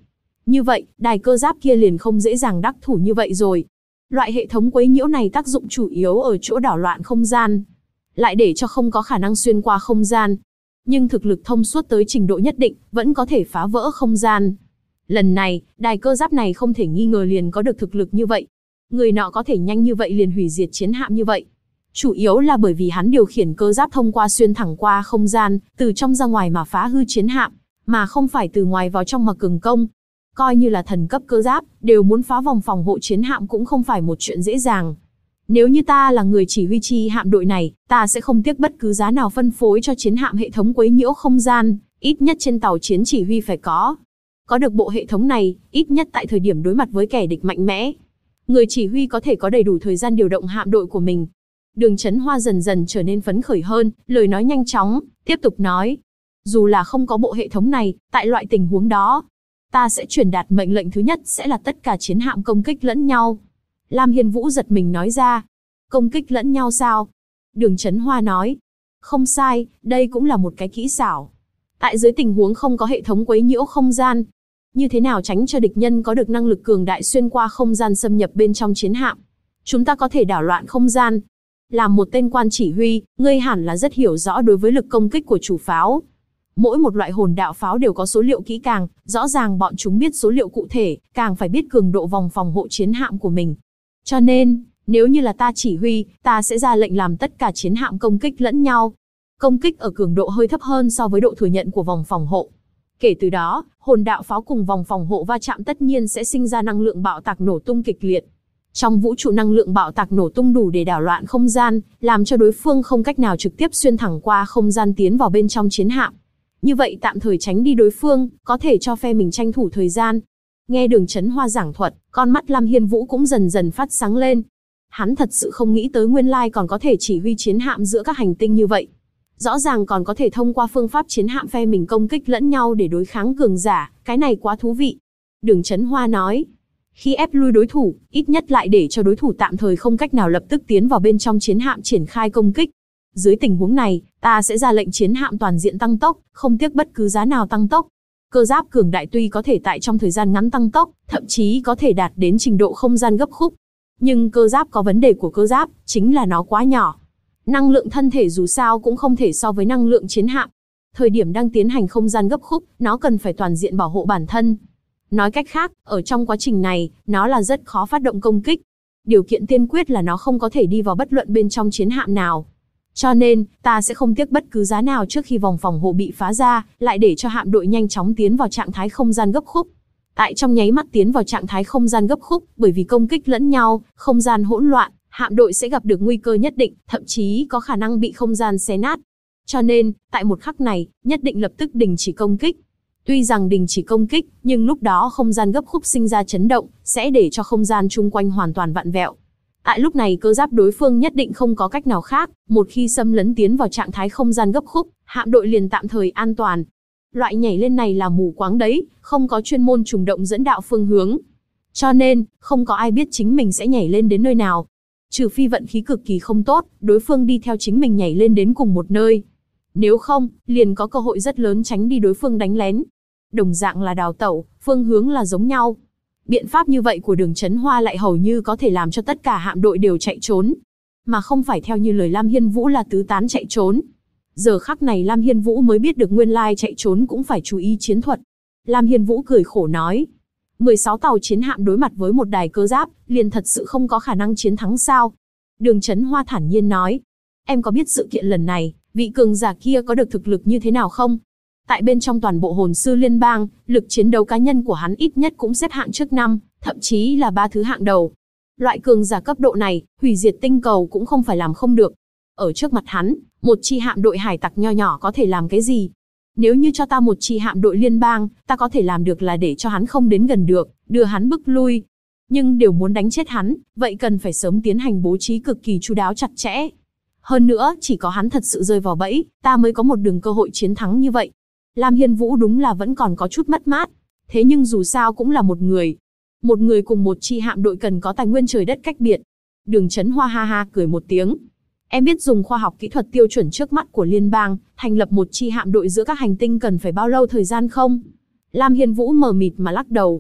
Như vậy, đài cơ giáp kia liền không dễ dàng đắc thủ như vậy rồi. Loại hệ thống quấy nhiễu này tác dụng chủ yếu ở chỗ đảo loạn không gian, lại để cho không có khả năng xuyên qua không gian. Nhưng thực lực thông suốt tới trình độ nhất định, vẫn có thể phá vỡ không gian. Lần này, đài cơ giáp này không thể nghi ngờ liền có được thực lực như vậy. Người nọ có thể nhanh như vậy liền hủy diệt chiến hạm như vậy. Chủ yếu là bởi vì hắn điều khiển cơ giáp thông qua xuyên thẳng qua không gian, từ trong ra ngoài mà phá hư chiến hạm, mà không phải từ ngoài vào trong mà cường công. Coi như là thần cấp cơ giáp, đều muốn phá vòng phòng hộ chiến hạm cũng không phải một chuyện dễ dàng. Nếu như ta là người chỉ huy chi hạm đội này, ta sẽ không tiếc bất cứ giá nào phân phối cho chiến hạm hệ thống quấy nhiễu không gian, ít nhất trên tàu chiến chỉ huy phải có. Có được bộ hệ thống này, ít nhất tại thời điểm đối mặt với kẻ địch mạnh mẽ, người chỉ huy có thể có đầy đủ thời gian điều động hạm đội của mình. Đường Chấn Hoa dần dần trở nên phấn khởi hơn, lời nói nhanh chóng, tiếp tục nói. Dù là không có bộ hệ thống này, tại loại tình huống đó, ta sẽ truyền đạt mệnh lệnh thứ nhất sẽ là tất cả chiến hạm công kích lẫn nhau. Lam Hiên Vũ giật mình nói ra. Công kích lẫn nhau sao? Đường Chấn Hoa nói. Không sai, đây cũng là một cái kỹ xảo. Tại dưới tình huống không có hệ thống quấy nhiễu không gian, như thế nào tránh cho địch nhân có được năng lực cường đại xuyên qua không gian xâm nhập bên trong chiến hạm? Chúng ta có thể đảo loạn không gian. Làm một tên quan chỉ huy, ngươi hẳn là rất hiểu rõ đối với lực công kích của chủ pháo. Mỗi một loại hồn đạo pháo đều có số liệu kỹ càng, rõ ràng bọn chúng biết số liệu cụ thể, càng phải biết cường độ vòng phòng hộ chiến hạm của mình. Cho nên, nếu như là ta chỉ huy, ta sẽ ra lệnh làm tất cả chiến hạm công kích lẫn nhau. Công kích ở cường độ hơi thấp hơn so với độ thừa nhận của vòng phòng hộ. Kể từ đó, hồn đạo pháo cùng vòng phòng hộ va chạm tất nhiên sẽ sinh ra năng lượng bạo tạc nổ tung kịch liệt. Trong vũ trụ năng lượng bạo tạc nổ tung đủ để đảo loạn không gian, làm cho đối phương không cách nào trực tiếp xuyên thẳng qua không gian tiến vào bên trong chiến hạm. Như vậy tạm thời tránh đi đối phương, có thể cho phe mình tranh thủ thời gian. Nghe Đường Chấn Hoa giảng thuật, con mắt Lam Hiên Vũ cũng dần dần phát sáng lên. Hắn thật sự không nghĩ tới nguyên lai còn có thể chỉ huy chiến hạm giữa các hành tinh như vậy. Rõ ràng còn có thể thông qua phương pháp chiến hạm phe mình công kích lẫn nhau để đối kháng cường giả, cái này quá thú vị. Đường Chấn Hoa nói. Khi ép lui đối thủ, ít nhất lại để cho đối thủ tạm thời không cách nào lập tức tiến vào bên trong chiến hạm triển khai công kích. Dưới tình huống này, ta sẽ ra lệnh chiến hạm toàn diện tăng tốc, không tiếc bất cứ giá nào tăng tốc. Cơ giáp cường đại tuy có thể tại trong thời gian ngắn tăng tốc, thậm chí có thể đạt đến trình độ không gian gấp khúc. Nhưng cơ giáp có vấn đề của cơ giáp, chính là nó quá nhỏ. Năng lượng thân thể dù sao cũng không thể so với năng lượng chiến hạm. Thời điểm đang tiến hành không gian gấp khúc, nó cần phải toàn diện bảo hộ bản thân. Nói cách khác, ở trong quá trình này, nó là rất khó phát động công kích. Điều kiện tiên quyết là nó không có thể đi vào bất luận bên trong chiến hạm nào. Cho nên, ta sẽ không tiếc bất cứ giá nào trước khi vòng phòng hộ bị phá ra, lại để cho hạm đội nhanh chóng tiến vào trạng thái không gian gấp khúc. Tại trong nháy mắt tiến vào trạng thái không gian gấp khúc, bởi vì công kích lẫn nhau, không gian hỗn loạn, hạm đội sẽ gặp được nguy cơ nhất định, thậm chí có khả năng bị không gian xé nát. Cho nên, tại một khắc này, nhất định lập tức đình chỉ công kích. Tuy rằng đình chỉ công kích, nhưng lúc đó không gian gấp khúc sinh ra chấn động, sẽ để cho không gian chung quanh hoàn toàn vặn vẹo. Tại lúc này cơ giáp đối phương nhất định không có cách nào khác, một khi xâm lấn tiến vào trạng thái không gian gấp khúc, hạm đội liền tạm thời an toàn. Loại nhảy lên này là mù quáng đấy, không có chuyên môn trùng động dẫn đạo phương hướng. Cho nên, không có ai biết chính mình sẽ nhảy lên đến nơi nào. Trừ phi vận khí cực kỳ không tốt, đối phương đi theo chính mình nhảy lên đến cùng một nơi. Nếu không, liền có cơ hội rất lớn tránh đi đối phương đánh lén. Đồng dạng là đào tẩu, phương hướng là giống nhau. Biện pháp như vậy của Đường Chấn Hoa lại hầu như có thể làm cho tất cả hạm đội đều chạy trốn. Mà không phải theo như lời Lam Hiên Vũ là tứ tán chạy trốn. Giờ khắc này Lam Hiên Vũ mới biết được nguyên lai chạy trốn cũng phải chú ý chiến thuật. Lam Hiên Vũ cười khổ nói. 16 tàu chiến hạm đối mặt với một đài cơ giáp, liền thật sự không có khả năng chiến thắng sao? Đường Chấn Hoa thản nhiên nói. Em có biết sự kiện lần này, vị cường giả kia có được thực lực như thế nào không? Tại bên trong toàn bộ hồn sư liên bang, lực chiến đấu cá nhân của hắn ít nhất cũng xếp hạng trước 5, thậm chí là 3 thứ hạng đầu. Loại cường giả cấp độ này, hủy diệt tinh cầu cũng không phải làm không được. Ở trước mặt hắn, một chi hạm đội hải tặc nho nhỏ có thể làm cái gì? Nếu như cho ta một chi hạm đội liên bang, ta có thể làm được là để cho hắn không đến gần được, đưa hắn bức lui. Nhưng đều muốn đánh chết hắn, vậy cần phải sớm tiến hành bố trí cực kỳ chu đáo chặt chẽ. Hơn nữa, chỉ có hắn thật sự rơi vào bẫy, ta mới có một đường cơ hội chiến thắng như vậy. Lam Hiên Vũ đúng là vẫn còn có chút mất mát. Thế nhưng dù sao cũng là một người. Một người cùng một chi hạm đội cần có tài nguyên trời đất cách biệt. Đường Chấn Hoa ha ha cười một tiếng. Em biết dùng khoa học kỹ thuật tiêu chuẩn trước mắt của liên bang, thành lập một chi hạm đội giữa các hành tinh cần phải bao lâu thời gian không? Lam Hiên Vũ mờ mịt mà lắc đầu.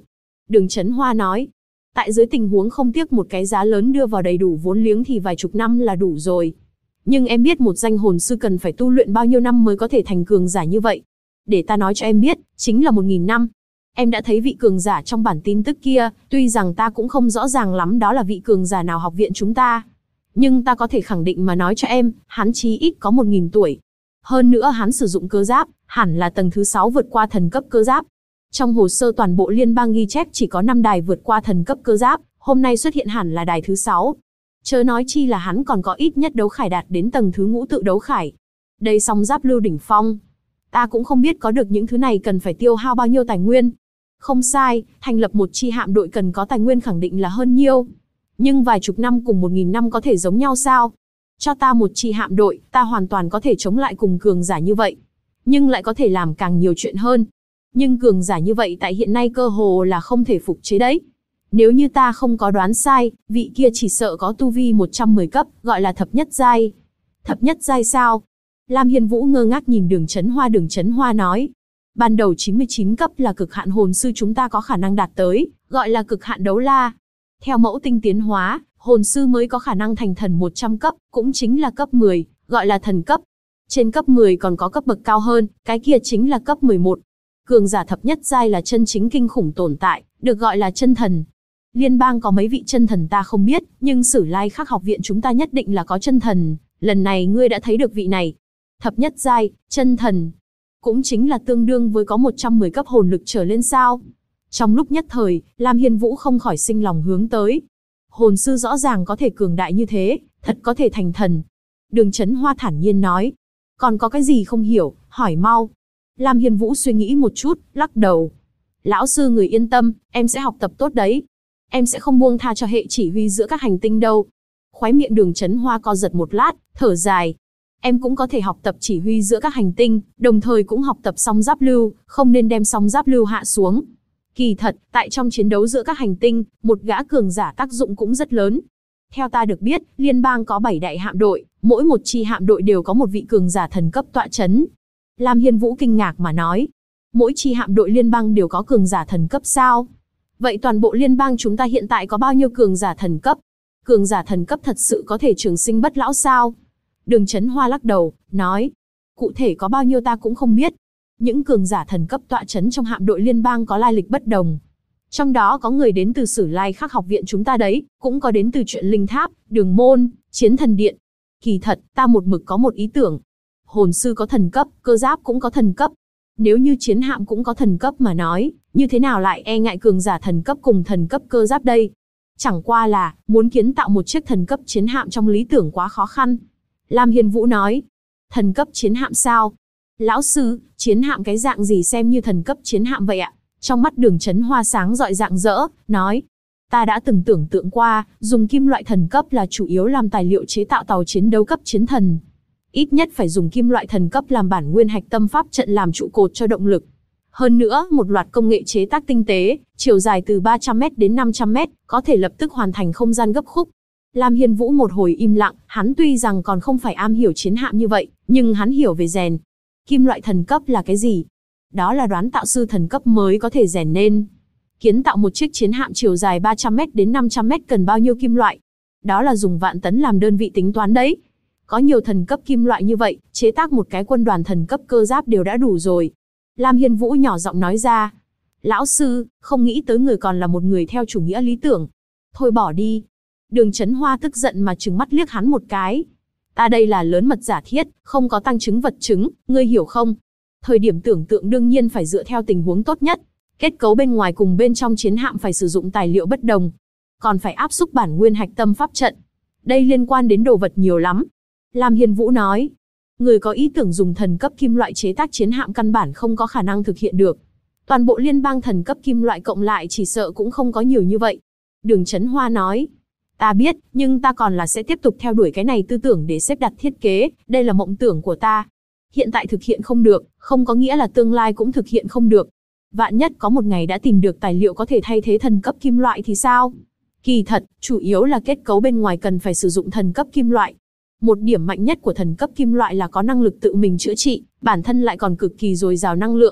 Đường Chấn Hoa nói. Tại dưới tình huống không tiếc một cái giá lớn đưa vào đầy đủ vốn liếng thì vài chục năm là đủ rồi. Nhưng em biết một danh hồn sư cần phải tu luyện bao nhiêu năm mới có thể thành cường giả như vậy. Để ta nói cho em biết, chính là 1000 năm. Em đã thấy vị cường giả trong bản tin tức kia, tuy rằng ta cũng không rõ ràng lắm đó là vị cường giả nào học viện chúng ta. Nhưng ta có thể khẳng định mà nói cho em, hắn chí ít có 1000 tuổi. Hơn nữa hắn sử dụng cơ giáp, hẳn là tầng thứ 6 vượt qua thần cấp cơ giáp. Trong hồ sơ toàn bộ liên bang ghi chép chỉ có 5 đài vượt qua thần cấp cơ giáp, hôm nay xuất hiện hẳn là đài thứ 6. Chớ nói chi là hắn còn có ít nhất đấu khải đạt đến tầng thứ ngũ tự đấu khải. Đây song giáp lưu đỉnh phong. Ta cũng không biết có được những thứ này cần phải tiêu hao bao nhiêu tài nguyên. Không sai, thành lập một chi hạm đội cần có tài nguyên khẳng định là hơn nhiêu. Nhưng vài chục năm cùng 1000 năm có thể giống nhau sao? Cho ta một chi hạm đội, ta hoàn toàn có thể chống lại cùng cường giả như vậy. Nhưng lại có thể làm càng nhiều chuyện hơn. Nhưng cường giả như vậy tại hiện nay cơ hồ là không thể phục chế đấy. Nếu như ta không có đoán sai, vị kia chỉ sợ có tu vi 110 cấp, gọi là thập nhất giai. Thập nhất giai sao? Lam Hiên Vũ ngơ ngác nhìn Đường Chấn Hoa nói. Ban đầu 99 cấp là cực hạn hồn sư chúng ta có khả năng đạt tới, gọi là cực hạn đấu la. Theo mẫu tinh tiến hóa, hồn sư mới có khả năng thành thần 100 cấp, cũng chính là cấp 10, gọi là thần cấp. Trên cấp 10 còn có cấp bậc cao hơn, cái kia chính là cấp 11. Cường giả thập nhất giai là chân chính kinh khủng tồn tại, được gọi là chân thần. Liên bang có mấy vị chân thần ta không biết, nhưng Sử Lai Khắc học viện chúng ta nhất định là có chân thần, lần này ngươi đã thấy được vị này. Thập nhất giai, chân thần, cũng chính là tương đương với có 110 cấp hồn lực trở lên sao. Trong lúc nhất thời, Lam Hiên Vũ không khỏi sinh lòng hướng tới. Hồn sư rõ ràng có thể cường đại như thế, thật có thể thành thần. Đường Chấn Hoa thản nhiên nói. Còn có cái gì không hiểu, hỏi mau. Lam Hiên Vũ suy nghĩ một chút, lắc đầu. Lão sư người yên tâm, em sẽ học tập tốt đấy. Em sẽ không buông tha cho hệ chỉ huy giữa các hành tinh đâu. Khóe miệng Đường Chấn Hoa co giật một lát, thở dài. Em cũng có thể học tập chỉ huy giữa các hành tinh, đồng thời cũng học tập song giáp lưu, không nên đem song giáp lưu hạ xuống. Kỳ thật, tại trong chiến đấu giữa các hành tinh, một gã cường giả tác dụng cũng rất lớn. Theo ta được biết, liên bang có 7 đại hạm đội, mỗi một chi hạm đội đều có một vị cường giả thần cấp tọa chấn. Lam Hiên Vũ kinh ngạc mà nói, mỗi chi hạm đội liên bang đều có cường giả thần cấp sao? Vậy toàn bộ liên bang chúng ta hiện tại có bao nhiêu cường giả thần cấp? Cường giả thần cấp thật sự có thể trường sinh bất lão sao? Đường Chấn Hoa lắc đầu, nói, cụ thể có bao nhiêu ta cũng không biết. Những cường giả thần cấp tọa chấn trong hạm đội liên bang có lai lịch bất đồng. Trong đó có người đến từ Sử Lai Khắc học viện chúng ta đấy, cũng có đến từ Truyện Linh Tháp, Đường Môn, Chiến Thần Điện. Kỳ thật, ta một mực có một ý tưởng. Hồn sư có thần cấp, cơ giáp cũng có thần cấp. Nếu như chiến hạm cũng có thần cấp mà nói, như thế nào lại e ngại cường giả thần cấp cùng thần cấp cơ giáp đây? Chẳng qua là, muốn kiến tạo một chiếc thần cấp chiến hạm trong lý tưởng quá khó khăn. Lam Hiên Vũ nói, thần cấp chiến hạm sao? Lão sư, chiến hạm cái dạng gì xem như thần cấp chiến hạm vậy ạ? Trong mắt Đường Chấn Hoa sáng rọi rạng rỡ, nói, ta đã từng tưởng tượng qua, dùng kim loại thần cấp là chủ yếu làm tài liệu chế tạo tàu chiến đấu cấp chiến thần. Ít nhất phải dùng kim loại thần cấp làm bản nguyên hạch tâm pháp trận làm trụ cột cho động lực. Hơn nữa, một loạt công nghệ chế tác tinh tế, chiều dài từ 300m đến 500m, có thể lập tức hoàn thành không gian gấp khúc. Lam Hiên Vũ một hồi im lặng, hắn tuy rằng còn không phải am hiểu chiến hạm như vậy, nhưng hắn hiểu về rèn. Kim loại thần cấp là cái gì? Đó là đoán tạo sư thần cấp mới có thể rèn nên. Kiến tạo một chiếc chiến hạm chiều dài 300m đến 500m cần bao nhiêu kim loại? Đó là dùng vạn tấn làm đơn vị tính toán đấy. Có nhiều thần cấp kim loại như vậy, chế tác một cái quân đoàn thần cấp cơ giáp đều đã đủ rồi. Lam Hiên Vũ nhỏ giọng nói ra. Lão sư, không nghĩ tới người còn là một người theo chủ nghĩa lý tưởng. Thôi bỏ đi. Đường Chấn Hoa tức giận mà trừng mắt liếc hắn một cái. Ta đây là lớn mật giả thiết, không có tăng chứng vật chứng, ngươi hiểu không? Thời điểm tưởng tượng đương nhiên phải dựa theo tình huống tốt nhất. Kết cấu bên ngoài cùng bên trong chiến hạm phải sử dụng tài liệu bất đồng. Còn phải áp xúc bản nguyên hạch tâm pháp trận. Đây liên quan đến đồ vật nhiều lắm. Lam Hiên Vũ nói. Người có ý tưởng dùng thần cấp kim loại chế tác chiến hạm căn bản không có khả năng thực hiện được. Toàn bộ liên bang thần cấp kim loại cộng lại chỉ sợ cũng không có nhiều như vậy. Đường Chấn Hoa nói. Ta biết, nhưng ta còn là sẽ tiếp tục theo đuổi cái này tư tưởng để xếp đặt thiết kế, đây là mộng tưởng của ta. Hiện tại thực hiện không được, không có nghĩa là tương lai cũng thực hiện không được. Vạn nhất có một ngày đã tìm được tài liệu có thể thay thế thần cấp kim loại thì sao? Kỳ thật, chủ yếu là kết cấu bên ngoài cần phải sử dụng thần cấp kim loại. Một điểm mạnh nhất của thần cấp kim loại là có năng lực tự mình chữa trị, bản thân lại còn cực kỳ dồi dào năng lượng.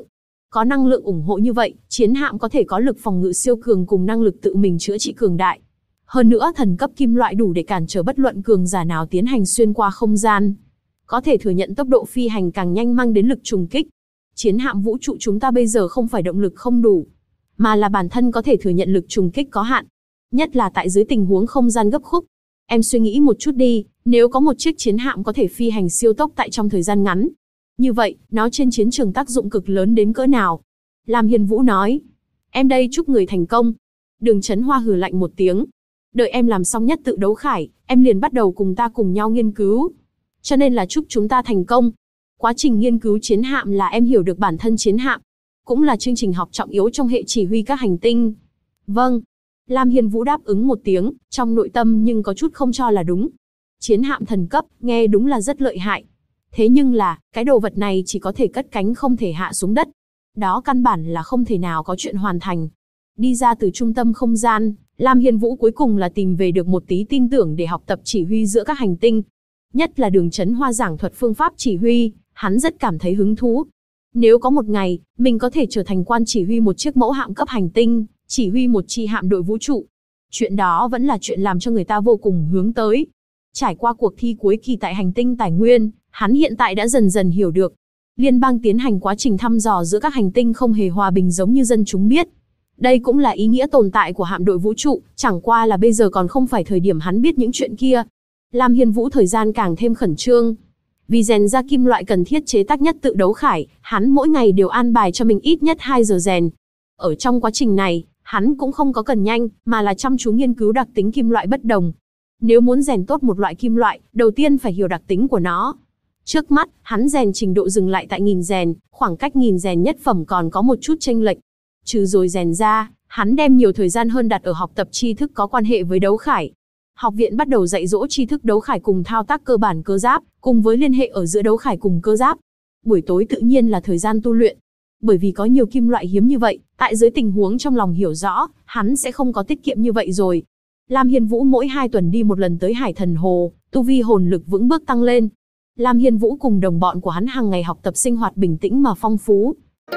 Có năng lượng ủng hộ như vậy, chiến hạm có thể có lực phòng ngự siêu cường cùng năng lực tự mình chữa trị cường đại. Hơn nữa thần cấp kim loại đủ để cản trở bất luận cường giả nào tiến hành xuyên qua không gian. Có thể thừa nhận tốc độ phi hành càng nhanh mang đến lực trùng kích. Chiến hạm vũ trụ chúng ta bây giờ không phải động lực không đủ, mà là bản thân có thể thừa nhận lực trùng kích có hạn. Nhất là tại dưới tình huống không gian gấp khúc. Em suy nghĩ một chút đi, nếu có một chiếc chiến hạm có thể phi hành siêu tốc tại trong thời gian ngắn, như vậy, nó trên chiến trường tác dụng cực lớn đến cỡ nào? Lam Hiên Vũ nói. Em đây chúc người thành công. Đường Chấn Hoa hừ lạnh một tiếng. Đợi em làm xong nhất tự đấu khải, em liền bắt đầu cùng ta cùng nhau nghiên cứu. Cho nên là chúc chúng ta thành công. Quá trình nghiên cứu chiến hạm là em hiểu được bản thân chiến hạm, cũng là chương trình học trọng yếu trong hệ chỉ huy các hành tinh. Vâng. Lam Hiên Vũ đáp ứng một tiếng, trong nội tâm nhưng có chút không cho là đúng. Chiến hạm thần cấp, nghe đúng là rất lợi hại. Thế nhưng là, cái đồ vật này chỉ có thể cất cánh không thể hạ xuống đất. Đó căn bản là không thể nào có chuyện hoàn thành. Đi ra từ trung tâm không gian, Lam Hiên Vũ cuối cùng là tìm về được một tí tin tưởng để học tập chỉ huy giữa các hành tinh. Nhất là Đường Chấn Hoa giảng thuật phương pháp chỉ huy, hắn rất cảm thấy hứng thú. Nếu có một ngày, mình có thể trở thành quan chỉ huy một chiếc mẫu hạm cấp hành tinh, chỉ huy một chi hạm đội vũ trụ. Chuyện đó vẫn là chuyện làm cho người ta vô cùng hướng tới. Trải qua cuộc thi cuối kỳ tại hành tinh tài nguyên, hắn hiện tại đã dần dần hiểu được. Liên bang tiến hành quá trình thăm dò giữa các hành tinh không hề hòa bình giống như dân chúng biết. Đây cũng là ý nghĩa tồn tại của hạm đội vũ trụ, chẳng qua là bây giờ còn không phải thời điểm hắn biết những chuyện kia. Lam Hiên Vũ thời gian càng thêm khẩn trương. Vì rèn ra kim loại cần thiết chế tác nhất tự đấu khải, hắn mỗi ngày đều an bài cho mình ít nhất 2 giờ rèn. Ở trong quá trình này, hắn cũng không có cần nhanh, mà là chăm chú nghiên cứu đặc tính kim loại bất đồng. Nếu muốn rèn tốt một loại kim loại, đầu tiên phải hiểu đặc tính của nó. Trước mắt, hắn rèn trình độ dừng lại tại 1000 rèn, khoảng cách 1000 rèn nhất phẩm còn có một chút chênh lệch. Trừ rồi rèn ra, hắn đem nhiều thời gian hơn đặt ở học tập tri thức có quan hệ với đấu khải. Học viện bắt đầu dạy dỗ tri thức đấu khải cùng thao tác cơ bản cơ giáp, cùng với liên hệ ở giữa đấu khải cùng cơ giáp. Buổi tối tự nhiên là thời gian tu luyện. Bởi vì có nhiều kim loại hiếm như vậy, tại dưới tình huống trong lòng hiểu rõ, hắn sẽ không có tiết kiệm như vậy rồi. Lam Hiên Vũ mỗi 2 tuần đi một lần tới Hải Thần Hồ, tu vi hồn lực vững bước tăng lên. Lam Hiên Vũ cùng đồng bọn của hắn hàng ngày học tập sinh hoạt bình tĩnh mà phong phú.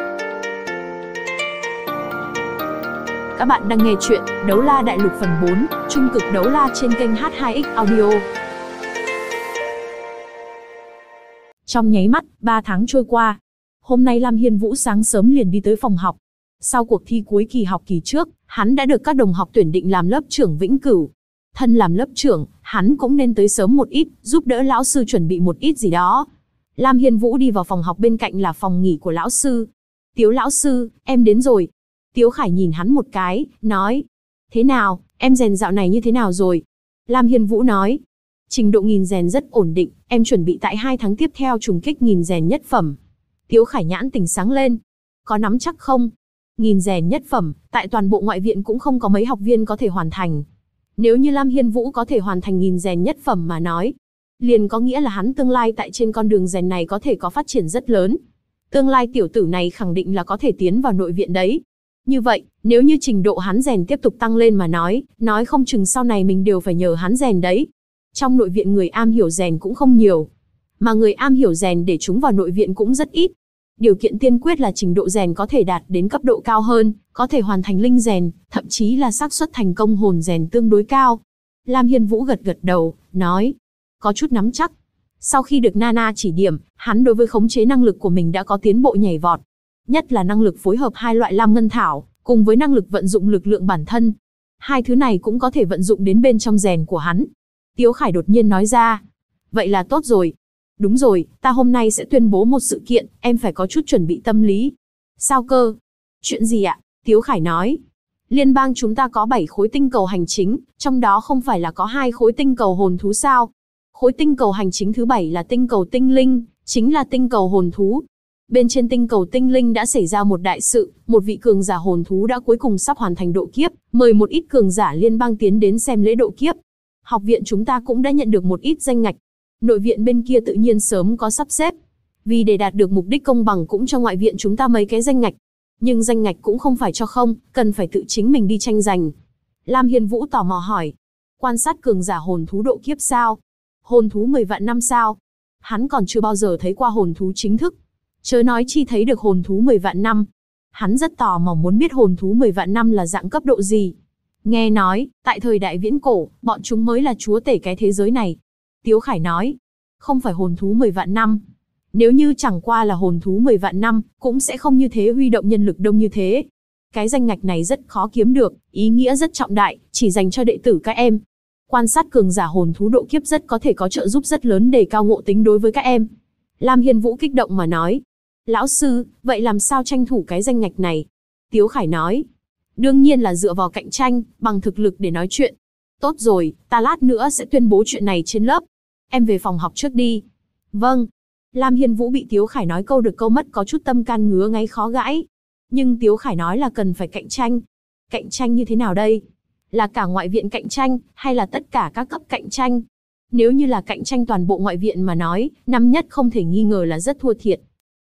Các bạn đang nghe chuyện Đấu La Đại Lục phần 4, Trung cực đấu la trên kênh H2X Audio. Trong nháy mắt, 3 tháng trôi qua. Hôm nay Lam Hiên Vũ sáng sớm liền đi tới phòng học. Sau cuộc thi cuối kỳ học kỳ trước, hắn đã được các đồng học tuyển định làm lớp trưởng vĩnh cửu. Thân làm lớp trưởng, hắn cũng nên tới sớm một ít, giúp đỡ lão sư chuẩn bị một ít gì đó. Lam Hiên Vũ đi vào phòng học bên cạnh là phòng nghỉ của lão sư. Tiếu lão sư, em đến rồi. Tiếu Khải nhìn hắn một cái, nói. Thế nào, em rèn dạo này như thế nào rồi? Lam Hiên Vũ nói. Trình độ 1000 rèn rất ổn định, em chuẩn bị tại 2 tháng tiếp theo trùng kích 1000 rèn nhất phẩm. Tiếu Khải nhãn tỉnh sáng lên. Có nắm chắc không? 1000 rèn nhất phẩm, tại toàn bộ ngoại viện cũng không có mấy học viên có thể hoàn thành. Nếu như Lam Hiên Vũ có thể hoàn thành 1000 rèn nhất phẩm mà nói, liền có nghĩa là hắn tương lai tại trên con đường rèn này có thể có phát triển rất lớn. Tương lai tiểu tử này khẳng định là có thể tiến vào nội viện đấy. Như vậy, nếu như trình độ hắn rèn tiếp tục tăng lên mà nói không chừng sau này mình đều phải nhờ hắn rèn đấy. Trong nội viện người am hiểu rèn cũng không nhiều, mà người am hiểu rèn để chúng vào nội viện cũng rất ít. Điều kiện tiên quyết là trình độ rèn có thể đạt đến cấp độ cao hơn, có thể hoàn thành linh rèn, thậm chí là xác suất thành công hồn rèn tương đối cao. Lam Hiên Vũ gật gật đầu, nói, có chút nắm chắc. Sau khi được Nana chỉ điểm, hắn đối với khống chế năng lực của mình đã có tiến bộ nhảy vọt. Nhất là năng lực phối hợp hai loại lam ngân thảo, cùng với năng lực vận dụng lực lượng bản thân. Hai thứ này cũng có thể vận dụng đến bên trong rèn của hắn. Tiếu Khải đột nhiên nói ra, vậy là tốt rồi. Đúng rồi, ta hôm nay sẽ tuyên bố một sự kiện, em phải có chút chuẩn bị tâm lý. Sao cơ? Chuyện gì ạ? Tiếu Khải nói. Liên bang chúng ta có 7 khối tinh cầu hành chính, trong đó không phải là có 2 khối tinh cầu hồn thú sao? Khối tinh cầu hành chính thứ 7 là tinh cầu tinh linh, chính là tinh cầu hồn thú. Bên trên tinh cầu tinh linh đã xảy ra một đại sự, một vị cường giả hồn thú đã cuối cùng sắp hoàn thành độ kiếp, mời một ít cường giả liên bang tiến đến xem lễ độ kiếp. Học viện chúng ta cũng đã nhận được một ít danh ngạch. Nội viện bên kia tự nhiên sớm có sắp xếp. Vì để đạt được mục đích công bằng cũng cho ngoại viện chúng ta mấy cái danh ngạch. Nhưng danh ngạch cũng không phải cho không, cần phải tự chính mình đi tranh giành. Lam Hiên Vũ tò mò hỏi. Quan sát cường giả hồn thú độ kiếp sao? Hồn thú 10 vạn năm sao? Hắn còn chưa bao giờ thấy qua hồn thú chính thức. Chớ nói chi thấy được hồn thú 10 vạn năm. Hắn rất tò mò muốn biết hồn thú 10 vạn năm là dạng cấp độ gì. Nghe nói, tại thời đại viễn cổ, bọn chúng mới là chúa tể cái thế giới này. Tiếu Khải nói, không phải hồn thú 10 vạn năm. Nếu như chẳng qua là hồn thú 10 vạn năm, cũng sẽ không như thế huy động nhân lực đông như thế. Cái danh ngạch này rất khó kiếm được, ý nghĩa rất trọng đại, chỉ dành cho đệ tử các em. Quan sát cường giả hồn thú độ kiếp rất có thể có trợ giúp rất lớn để cao ngộ tính đối với các em. Lam Hiên Vũ kích động mà nói. Lão sư, vậy làm sao tranh thủ cái danh ngạch này? Tiếu Khải nói. Đương nhiên là dựa vào cạnh tranh, bằng thực lực để nói chuyện. Tốt rồi, ta lát nữa sẽ tuyên bố chuyện này trên lớp. Em về phòng học trước đi. Vâng. Lam Hiên Vũ bị Tiếu Khải nói câu được câu mất có chút tâm can ngứa ngáy khó gãi. Nhưng Tiếu Khải nói là cần phải cạnh tranh. Cạnh tranh như thế nào đây? Là cả ngoại viện cạnh tranh, hay là tất cả các cấp cạnh tranh? Nếu như là cạnh tranh toàn bộ ngoại viện mà nói, năm nhất không thể nghi ngờ là rất thua thiệt.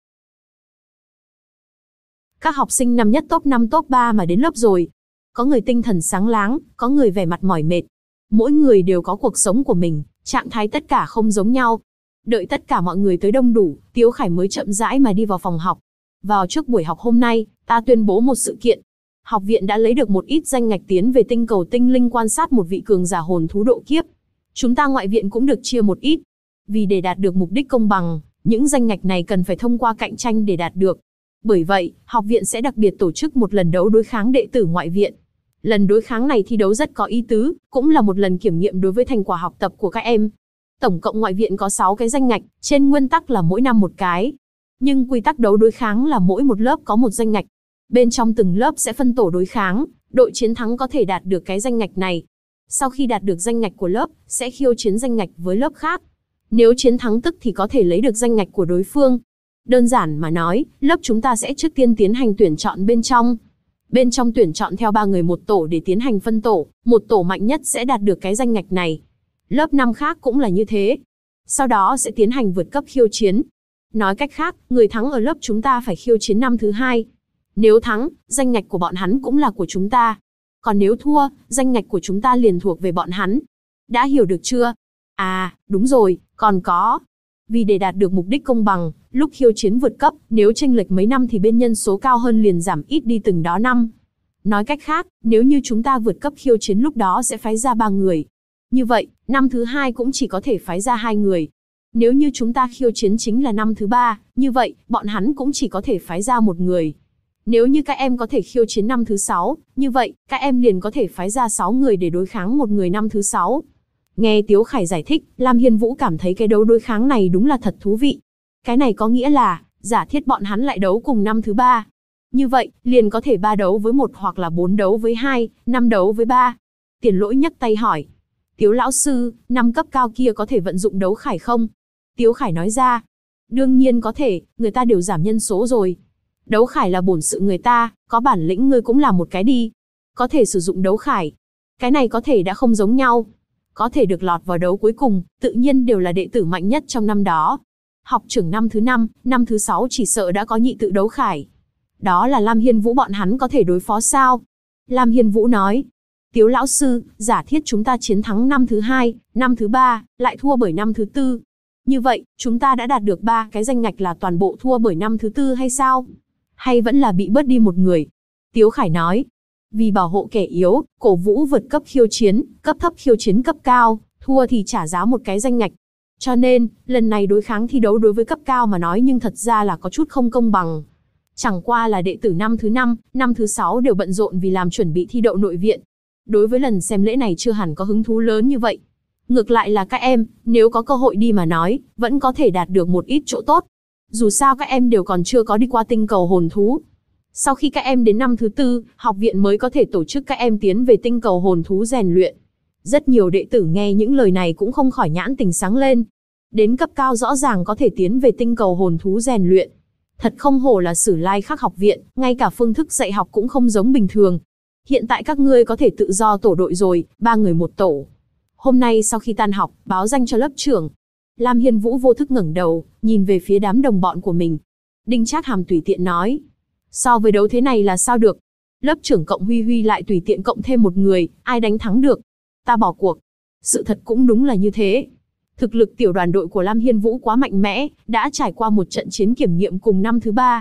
Các học sinh năm nhất top 5 top 3 mà đến lớp rồi. Có người tinh thần sáng láng, có người vẻ mặt mỏi mệt. Mỗi người đều có cuộc sống của mình, trạng thái tất cả không giống nhau. Đợi tất cả mọi người tới đông đủ, Tiếu Khải mới chậm rãi mà đi vào phòng học. Vào trước buổi học hôm nay, ta tuyên bố một sự kiện. Học viện đã lấy được một ít danh ngạch tiến về tinh cầu tinh linh quan sát một vị cường giả hồn thú độ kiếp. Chúng ta ngoại viện cũng được chia một ít. Vì để đạt được mục đích công bằng, những danh ngạch này cần phải thông qua cạnh tranh để đạt được. Bởi vậy, học viện sẽ đặc biệt tổ chức một lần đấu đối kháng đệ tử ngoại viện. Lần đối kháng này thi đấu rất có ý tứ, cũng là một lần kiểm nghiệm đối với thành quả học tập của các em. Tổng cộng ngoại viện có 6 cái danh ngạch, trên nguyên tắc là mỗi năm một cái. Nhưng quy tắc đấu đối kháng là mỗi một lớp có một danh ngạch. Bên trong từng lớp sẽ phân tổ đối kháng, đội chiến thắng có thể đạt được cái danh ngạch này. Sau khi đạt được danh ngạch của lớp, sẽ khiêu chiến danh ngạch với lớp khác. Nếu chiến thắng tức thì có thể lấy được danh ngạch của đối phương. Đơn giản mà nói, lớp chúng ta sẽ trước tiên tiến hành tuyển chọn bên trong. Bên trong tuyển chọn theo 3 người một tổ để tiến hành phân tổ, một tổ mạnh nhất sẽ đạt được cái danh ngạch này. Lớp 5 khác cũng là như thế. Sau đó sẽ tiến hành vượt cấp khiêu chiến. Nói cách khác, người thắng ở lớp chúng ta phải khiêu chiến năm thứ 2. Nếu thắng, danh ngạch của bọn hắn cũng là của chúng ta. Còn nếu thua, danh ngạch của chúng ta liền thuộc về bọn hắn. Đã hiểu được chưa? À, đúng rồi, còn có. Vì để đạt được mục đích công bằng, lúc khiêu chiến vượt cấp, nếu chênh lệch mấy năm thì bên nhân số cao hơn liền giảm ít đi từng đó năm. Nói cách khác, nếu như chúng ta vượt cấp khiêu chiến lúc đó sẽ phái ra 3 người. Như vậy, năm thứ 2 cũng chỉ có thể phái ra 2 người. Nếu như chúng ta khiêu chiến chính là năm thứ 3, như vậy, bọn hắn cũng chỉ có thể phái ra 1 người. Nếu như các em có thể khiêu chiến năm thứ 6, như vậy, các em liền có thể phái ra 6 người để đối kháng 1 người năm thứ 6. Nghe Tiếu Khải giải thích, Lam Hiên Vũ cảm thấy cái đấu đối kháng này đúng là thật thú vị. Cái này có nghĩa là, giả thiết bọn hắn lại đấu cùng năm thứ 3. Như vậy, liền có thể 3 đấu với 1 hoặc là 4 đấu với 2, 5 đấu với 3. Tiền Lỗi nhấc tay hỏi. Tiếu lão sư, 5 cấp cao kia có thể vận dụng đấu khải không? Tiếu Khải nói ra. Đương nhiên có thể, người ta đều giảm nhân số rồi. Đấu khải là bổn sự người ta, có bản lĩnh ngươi cũng làm một cái đi. Có thể sử dụng đấu khải. Cái này có thể đã không giống nhau. Có thể được lọt vào đấu cuối cùng, tự nhiên đều là đệ tử mạnh nhất trong năm đó. Học trưởng năm thứ 5, năm thứ 6 chỉ sợ đã có nhị tự đấu khải. Đó là Lam Hiên Vũ bọn hắn có thể đối phó sao? Lam Hiên Vũ nói. Tiếu lão sư, giả thiết chúng ta chiến thắng năm thứ 2, năm thứ 3, lại thua bởi năm thứ 4. Như vậy, chúng ta đã đạt được 3 cái danh ngạch là toàn bộ thua bởi năm thứ 4 hay sao? Hay vẫn là bị bớt đi một người? Tiếu Khải nói. Vì bảo hộ kẻ yếu, cổ vũ vượt cấp khiêu chiến, cấp thấp khiêu chiến cấp cao, thua thì trả giá một cái danh ngạch. Cho nên, lần này đối kháng thi đấu đối với cấp cao mà nói nhưng thật ra là có chút không công bằng. Chẳng qua là đệ tử năm thứ 5, năm thứ 6 đều bận rộn vì làm chuẩn bị thi đậu nội viện. Đối với lần xem lễ này chưa hẳn có hứng thú lớn như vậy. Ngược lại là các em, nếu có cơ hội đi mà nói, vẫn có thể đạt được một ít chỗ tốt. Dù sao các em đều còn chưa có đi qua tinh cầu hồn thú. Sau khi các em đến năm thứ 4, học viện mới có thể tổ chức các em tiến về tinh cầu hồn thú rèn luyện. Rất nhiều đệ tử nghe những lời này cũng không khỏi nhãn tình sáng lên. Đến cấp cao rõ ràng có thể tiến về tinh cầu hồn thú rèn luyện. Thật không hổ là Sử Lai Khắc học viện, ngay cả phương thức dạy học cũng không giống bình thường. Hiện tại các ngươi có thể tự do tổ đội rồi, 3 người một tổ. Hôm nay sau khi tan học, báo danh cho lớp trưởng. Lam Hiên Vũ vô thức ngẩng đầu, nhìn về phía đám đồng bọn của mình. Đinh Trác Hàm tùy tiện nói. So với đấu thế này là sao được? Lớp trưởng Cộng Huy Huy lại tùy tiện cộng thêm một người, ai đánh thắng được? Ta bỏ cuộc. Sự thật cũng đúng là như thế. Thực lực tiểu đoàn đội của Lam Hiên Vũ quá mạnh mẽ, đã trải qua một trận chiến kiểm nghiệm cùng năm thứ 3.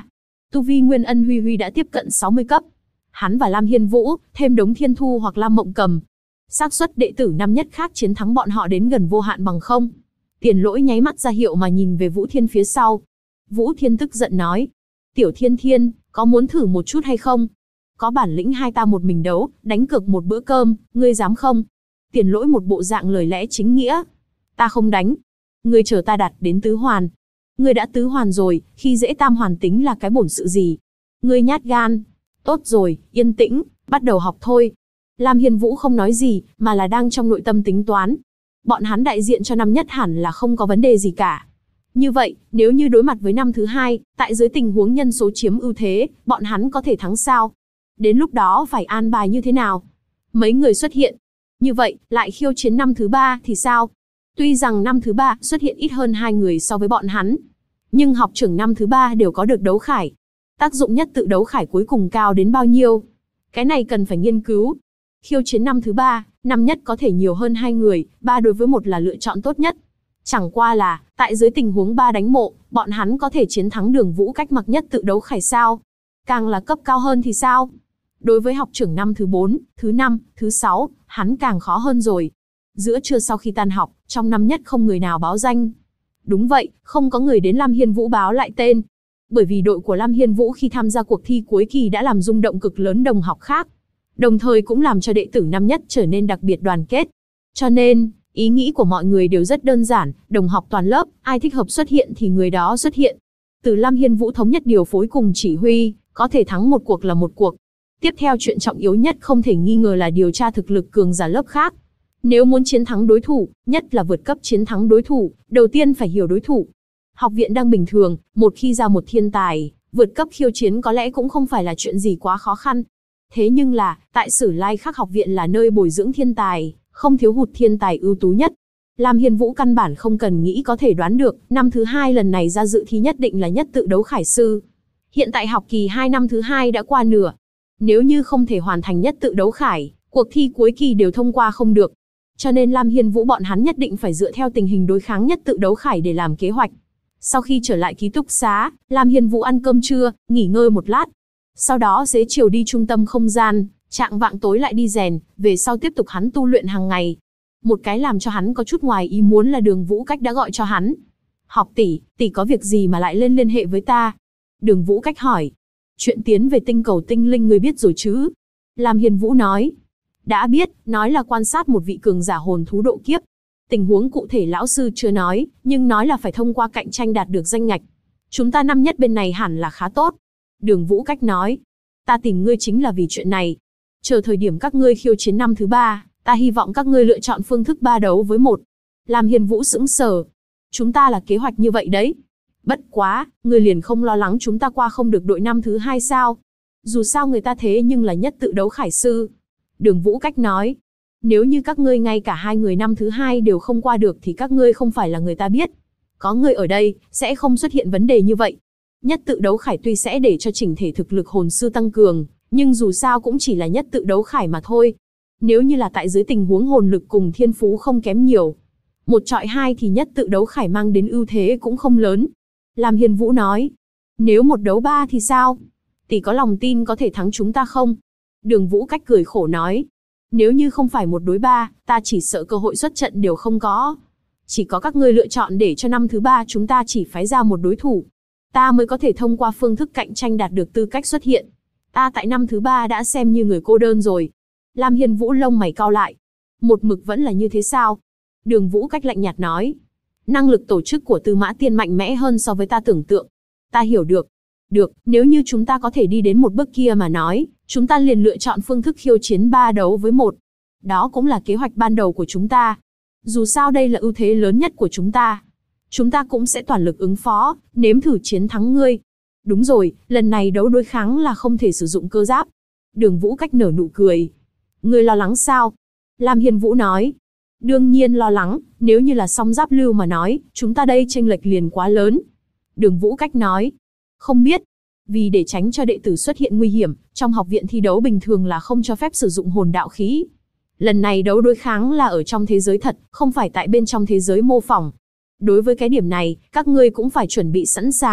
Tu vi Nguyên Ân Huy Huy đã tiếp cận 60 cấp. Hắn và Lam Hiên Vũ, thêm Đống Thiên Thu hoặc Lam Mộng Cầm. Xác suất đệ tử năm nhất khác chiến thắng bọn họ đến gần vô hạn bằng không. Tiền Lỗi nháy mắt ra hiệu mà nhìn về Vũ Thiên phía sau. Vũ Thiên tức giận nói. Tiểu Thiên Thiên, có muốn thử một chút hay không? Có bản lĩnh hai ta một mình đấu, đánh cược một bữa cơm, ngươi dám không? Tiền Lỗi một bộ dạng lời lẽ chính nghĩa. Ta không đánh. Ngươi chờ ta đạt đến tứ hoàn. Ngươi đã tứ hoàn rồi, khi dễ tam hoàn tính là cái bổn sự gì? Ngươi nhát gan. Tốt rồi, yên tĩnh, bắt đầu học thôi. Lam Hiên Vũ không nói gì, mà là đang trong nội tâm tính toán. Bọn hắn đại diện cho năm nhất hẳn là không có vấn đề gì cả. Như vậy, nếu như đối mặt với năm thứ hai, tại dưới tình huống nhân số chiếm ưu thế, bọn hắn có thể thắng sao? Đến lúc đó phải an bài như thế nào? Mấy người xuất hiện. Như vậy, lại khiêu chiến năm thứ ba thì sao? Tuy rằng năm thứ ba xuất hiện ít hơn 2 người so với bọn hắn, nhưng học trưởng năm thứ ba đều có được đấu khải. Tác dụng nhất tự đấu khải cuối cùng cao đến bao nhiêu? Cái này cần phải nghiên cứu. Khiêu chiến năm thứ ba, năm nhất có thể nhiều hơn 2 người, 3 đối với 1 là lựa chọn tốt nhất. Chẳng qua là, tại dưới tình huống 3 đánh mộ, bọn hắn có thể chiến thắng Đường Vũ cách mặc nhất tự đấu khải sao? Càng là cấp cao hơn thì sao? Đối với học trưởng năm thứ 4, thứ 5, thứ 6, hắn càng khó hơn rồi. Giữa trưa sau khi tan học, trong năm nhất không người nào báo danh. Đúng vậy, không có người đến Lam Hiên Vũ báo lại tên. Bởi vì đội của Lam Hiên Vũ khi tham gia cuộc thi cuối kỳ đã làm rung động cực lớn đồng học khác. Đồng thời cũng làm cho đệ tử năm nhất trở nên đặc biệt đoàn kết. Cho nên, ý nghĩ của mọi người đều rất đơn giản, đồng học toàn lớp, ai thích hợp xuất hiện thì người đó xuất hiện. Từ Lam Hiên Vũ thống nhất điều phối cùng chỉ huy, có thể thắng một cuộc là một cuộc. Tiếp theo chuyện trọng yếu nhất không thể nghi ngờ là điều tra thực lực cường giả lớp khác. Nếu muốn chiến thắng đối thủ, nhất là vượt cấp chiến thắng đối thủ, đầu tiên phải hiểu đối thủ. Học viện đang bình thường, một khi ra một thiên tài, vượt cấp khiêu chiến có lẽ cũng không phải là chuyện gì quá khó khăn. Thế nhưng là, tại Sử Lai Khắc học viện là nơi bồi dưỡng thiên tài, không thiếu hụt thiên tài ưu tú nhất. Lam Hiên Vũ căn bản không cần nghĩ có thể đoán được, năm thứ 2 lần này ra dự thi nhất định là nhất tự đấu khải sư. Hiện tại học kỳ 2 năm thứ 2 đã qua nửa. Nếu như không thể hoàn thành nhất tự đấu khải, cuộc thi cuối kỳ đều thông qua không được. Cho nên Lam Hiên Vũ bọn hắn nhất định phải dựa theo tình hình đối kháng nhất tự đấu khải để làm kế hoạch. Sau khi trở lại ký túc xá, Lam Hiên Vũ ăn cơm trưa, nghỉ ngơi một lát. Sau đó xế chiều đi trung tâm không gian, chạng vạng tối lại đi rèn, về sau tiếp tục hắn tu luyện hàng ngày. Một cái làm cho hắn có chút ngoài ý muốn là Đường Vũ Cách đã gọi cho hắn. Học tỷ, tỷ có việc gì mà lại lên liên hệ với ta? Đường Vũ Cách hỏi. Chuyện tiến về tinh cầu tinh linh người biết rồi chứ? Lam Hiên Vũ nói. Đã biết, nói là quan sát một vị cường giả hồn thú độ kiếp. Tình huống cụ thể lão sư chưa nói, nhưng nói là phải thông qua cạnh tranh đạt được danh ngạch. Chúng ta năm nhất bên này hẳn là khá tốt. Đường Vũ Cách nói. Ta tìm ngươi chính là vì chuyện này. Chờ thời điểm các ngươi khiêu chiến năm thứ 3, ta hy vọng các ngươi lựa chọn phương thức 3 đấu với 1. Lam Hiên Vũ sững sờ. Chúng ta là kế hoạch như vậy đấy. Bất quá, ngươi liền không lo lắng chúng ta qua không được đội năm thứ 2 sao? Dù sao người ta thế nhưng là nhất tự đấu khải sư. Đường Vũ Cách nói. Nếu như các ngươi ngay cả 2 người năm thứ 2 đều không qua được thì các ngươi không phải là người ta biết. Có người ở đây, sẽ không xuất hiện vấn đề như vậy. Nhất tự đấu khải tuy sẽ để cho chỉnh thể thực lực hồn sư tăng cường, nhưng dù sao cũng chỉ là nhất tự đấu khải mà thôi. Nếu như là tại dưới tình huống hồn lực cùng thiên phú không kém nhiều, 1 chọi 2 thì nhất tự đấu khải mang đến ưu thế cũng không lớn. Lam Hiên Vũ nói. Nếu 1 đấu 3 thì sao? Tỷ có lòng tin có thể thắng chúng ta không? Đường Vũ Cách cười khổ nói. Nếu như không phải 1 đối 3, ta chỉ sợ cơ hội xuất trận đều không có. Chỉ có các ngươi lựa chọn để cho năm thứ 3 chúng ta chỉ phái ra một đối thủ. Ta mới có thể thông qua phương thức cạnh tranh đạt được tư cách xuất hiện. Ta tại năm thứ 3 đã xem như người cô đơn rồi. Lam Hiên Vũ lông mày cau lại. Một mực vẫn là như thế sao? Đường Vũ Cách lạnh nhạt nói. Năng lực tổ chức của Tư Mã Tiên mạnh mẽ hơn so với ta tưởng tượng. Ta hiểu được. Được, nếu như chúng ta có thể đi đến một bước kia mà nói, chúng ta liền lựa chọn phương thức khiêu chiến 3 đấu với 1. Đó cũng là kế hoạch ban đầu của chúng ta. Dù sao đây là ưu thế lớn nhất của chúng ta. Chúng ta cũng sẽ toàn lực ứng phó, nếm thử chiến thắng ngươi. Đúng rồi, lần này đấu đối kháng là không thể sử dụng cơ giáp. Đường Vũ Cách nở nụ cười. Ngươi lo lắng sao? Lam Hiên Vũ nói. Đương nhiên lo lắng, nếu như là song giáp lưu mà nói, chúng ta đây chênh lệch liền quá lớn. Đường Vũ Cách nói. Không biết. Vì để tránh cho đệ tử xuất hiện nguy hiểm, trong học viện thi đấu bình thường là không cho phép sử dụng hồn đạo khí. Lần này đấu đối kháng là ở trong thế giới thật, không phải tại bên trong thế giới mô phỏng. Đối với cái điểm này, các ngươi cũng phải chuẩn bị sẵn sàng,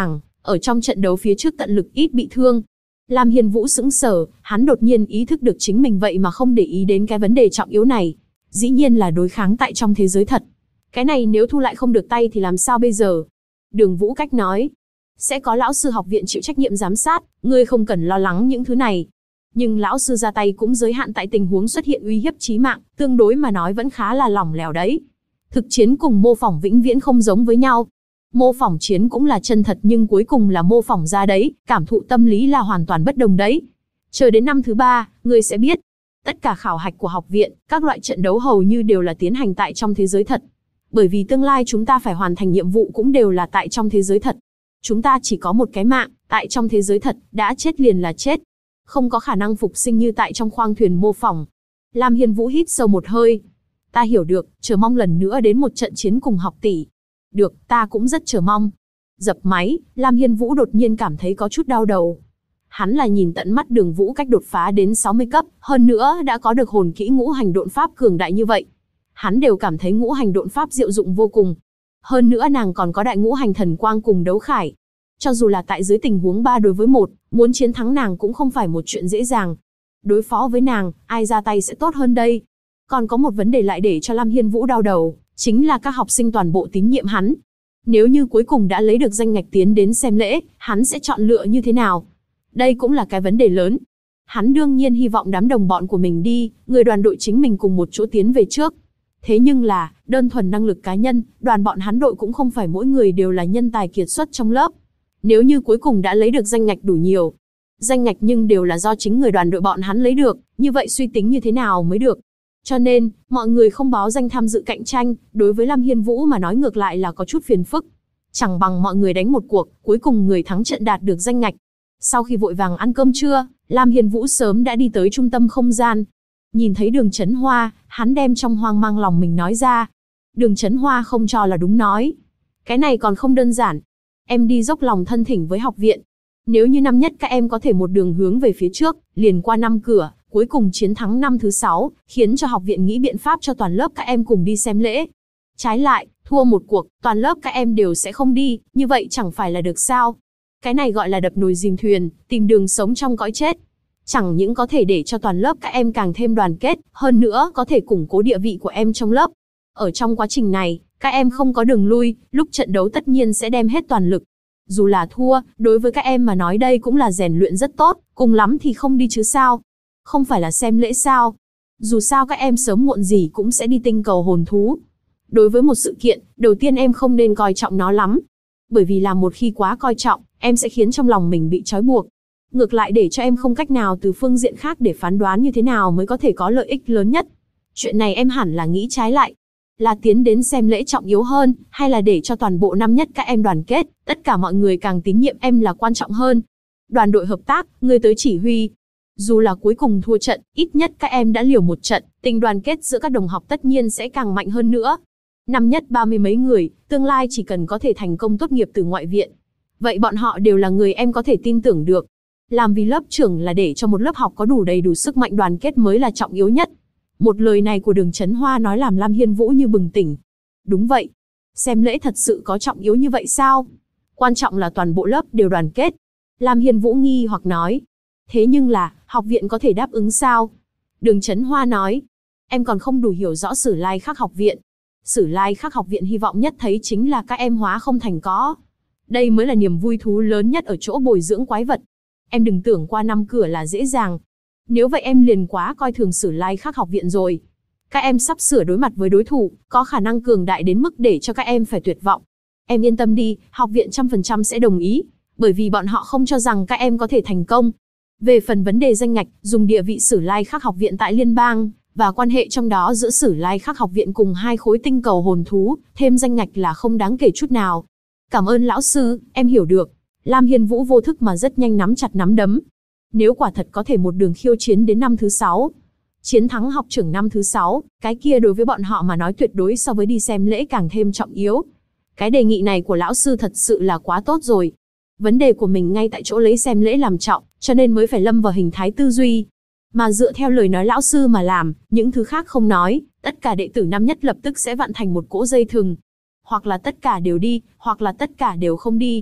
ở trong trận đấu phía trước tận lực ít bị thương. Lam Hiên Vũ sững sờ, hắn đột nhiên ý thức được chính mình vậy mà không để ý đến cái vấn đề trọng yếu này. Dĩ nhiên là đối kháng tại trong thế giới thật. Cái này nếu thu lại không được tay thì làm sao bây giờ? Đường Vũ Cách nói, sẽ có lão sư học viện chịu trách nhiệm giám sát, ngươi không cần lo lắng những thứ này. Nhưng lão sư ra tay cũng giới hạn tại tình huống xuất hiện uy hiếp chí mạng, tương đối mà nói vẫn khá là lỏng lẻo đấy. Thực chiến cùng mô phỏng vĩnh viễn không giống với nhau. Mô phỏng chiến cũng là chân thật nhưng cuối cùng là mô phỏng ra đấy, cảm thụ tâm lý là hoàn toàn bất đồng đấy. Chờ đến năm thứ 3, ngươi sẽ biết. Tất cả khảo hạch của học viện, các loại trận đấu hầu như đều là tiến hành tại trong thế giới thật. Bởi vì tương lai chúng ta phải hoàn thành nhiệm vụ cũng đều là tại trong thế giới thật. Chúng ta chỉ có một cái mạng, tại trong thế giới thật, đã chết liền là chết. Không có khả năng phục sinh như tại trong khoang thuyền mô phỏng. Lam Hiên Vũ hít sâu một hơi. Ta hiểu được, chờ mong lần nữa đến một trận chiến cùng học tỷ. Được, ta cũng rất chờ mong. Dập máy, Lam Hiên Vũ đột nhiên cảm thấy có chút đau đầu. Hắn là nhìn tận mắt Đường Vũ Cách đột phá đến 60 cấp, hơn nữa đã có được hồn kỹ ngũ hành độn pháp cường đại như vậy. Hắn đều cảm thấy ngũ hành độn pháp diệu dụng vô cùng. Hơn nữa nàng còn có đại ngũ hành thần quang cùng đấu khải. Cho dù là tại dưới tình huống 3 đối với 1, muốn chiến thắng nàng cũng không phải một chuyện dễ dàng. Đối phó với nàng, ai ra tay sẽ tốt hơn đây? Còn có một vấn đề lại để cho Lam Hiên Vũ đau đầu, chính là các học sinh toàn bộ tín nhiệm hắn. Nếu như cuối cùng đã lấy được danh ngạch tiến đến xem lễ, hắn sẽ chọn lựa như thế nào? Đây cũng là cái vấn đề lớn. Hắn đương nhiên hy vọng đám đồng bọn của mình đi, người đoàn đội chính mình cùng một chỗ tiến về trước. Thế nhưng là, đơn thuần năng lực cá nhân, đoàn bọn hắn đội cũng không phải mỗi người đều là nhân tài kiệt xuất trong lớp. Nếu như cuối cùng đã lấy được danh ngạch đủ nhiều, danh ngạch nhưng đều là do chính người đoàn đội bọn hắn lấy được, như vậy suy tính như thế nào mới được. Cho nên, mọi người không báo danh tham dự cạnh tranh, đối với Lam Hiên Vũ mà nói ngược lại là có chút phiền phức. Chẳng bằng mọi người đánh một cuộc, cuối cùng người thắng trận đạt được danh ngạch. Sau khi vội vàng ăn cơm trưa, Lam Hiên Vũ sớm đã đi tới trung tâm không gian. Nhìn thấy Đường Chấn Hoa, hắn đem trong hoang mang lòng mình nói ra. Đường Chấn Hoa không cho là đúng nói. Cái này còn không đơn giản. Em đi dốc lòng thân thỉnh với học viện. Nếu như năm nhất các em có thể một đường hướng về phía trước, liền qua 5 cửa, cuối cùng chiến thắng năm thứ 6, khiến cho học viện nghĩ biện pháp cho toàn lớp các em cùng đi xem lễ. Trái lại, thua một cuộc, toàn lớp các em đều sẽ không đi, như vậy chẳng phải là được sao? Cái này gọi là đập nồi dìm thuyền, tìm đường sống trong cõi chết. Chẳng những có thể để cho toàn lớp các em càng thêm đoàn kết, hơn nữa có thể củng cố địa vị của em trong lớp. Ở trong quá trình này, các em không có đường lui, lúc trận đấu tất nhiên sẽ đem hết toàn lực. Dù là thua, đối với các em mà nói đây cũng là rèn luyện rất tốt, cùng lắm thì không đi chứ sao. Không phải là xem lễ sao. Dù sao các em sớm muộn gì cũng sẽ đi tinh cầu hồn thú. Đối với một sự kiện, đầu tiên em không nên coi trọng nó lắm. Bởi vì là một khi quá coi trọng, em sẽ khiến trong lòng mình bị trói buộc. Ngược lại để cho em không cách nào từ phương diện khác để phán đoán như thế nào mới có thể có lợi ích lớn nhất. Chuyện này em hẳn là nghĩ trái lại. Là tiến đến xem lễ trọng yếu hơn, hay là để cho toàn bộ năm nhất các em đoàn kết, tất cả mọi người càng tín nhiệm em là quan trọng hơn. Đoàn đội hợp tác, người tới chỉ huy. Dù là cuối cùng thua trận, ít nhất các em đã liều một trận, tình đoàn kết giữa các đồng học tất nhiên sẽ càng mạnh hơn nữa. Năm nhất 30 mấy người, tương lai chỉ cần có thể thành công tốt nghiệp từ ngoại viện. Vậy bọn họ đều là người em có thể tin tưởng được. Làm vì lớp trưởng là để cho một lớp học có đủ đầy đủ sức mạnh đoàn kết mới là trọng yếu nhất. Một lời này của Đường Chấn Hoa nói làm Lam Hiên Vũ như bừng tỉnh. Đúng vậy. Xem lễ thật sự có trọng yếu như vậy sao? Quan trọng là toàn bộ lớp đều đoàn kết. Lam Hiên Vũ nghi hoặc nói. Thế nhưng là, học viện có thể đáp ứng sao? Đường Chấn Hoa nói. Em còn không đủ hiểu rõ Sử Lai Khắc học viện. Sử Lai Khắc học viện hy vọng nhất thấy chính là các em hóa không thành có. Đây mới là niềm vui thú lớn nhất ở chỗ bồi dưỡng quái vật. Em đừng tưởng qua 5 cửa là dễ dàng. Nếu vậy em liền quá coi thường Sử Lai Khắc học viện rồi. Các em sắp sửa đối mặt với đối thủ, có khả năng cường đại đến mức để cho các em phải tuyệt vọng. Em yên tâm đi, học viện 100% sẽ đồng ý, bởi vì bọn họ không cho rằng các em có thể thành công. Về phần vấn đề danh ngạch, dùng địa vị Sử Lai Khắc học viện tại liên bang, và quan hệ trong đó giữa Sử Lai Khắc học viện cùng 2 khối tinh cầu hồn thú, thêm danh ngạch là không đáng kể chút nào. Cảm ơn lão sư, em hiểu được. Lam Hiên Vũ vô thức mà rất nhanh nắm chặt nắm đấm. Nếu quả thật có thể một đường khiêu chiến đến năm thứ 6, chiến thắng học trưởng năm thứ 6, cái kia đối với bọn họ mà nói tuyệt đối so với đi xem lễ càng thêm trọng yếu. Cái đề nghị này của lão sư thật sự là quá tốt rồi. Vấn đề của mình ngay tại chỗ lấy xem lễ làm trọng, cho nên mới phải lâm vào hình thái tư duy. Mà dựa theo lời nói lão sư mà làm, những thứ khác không nói, tất cả đệ tử năm nhất lập tức sẽ vặn thành một cỗ dây thừng. Hoặc là tất cả đều đi, hoặc là tất cả đều không đi.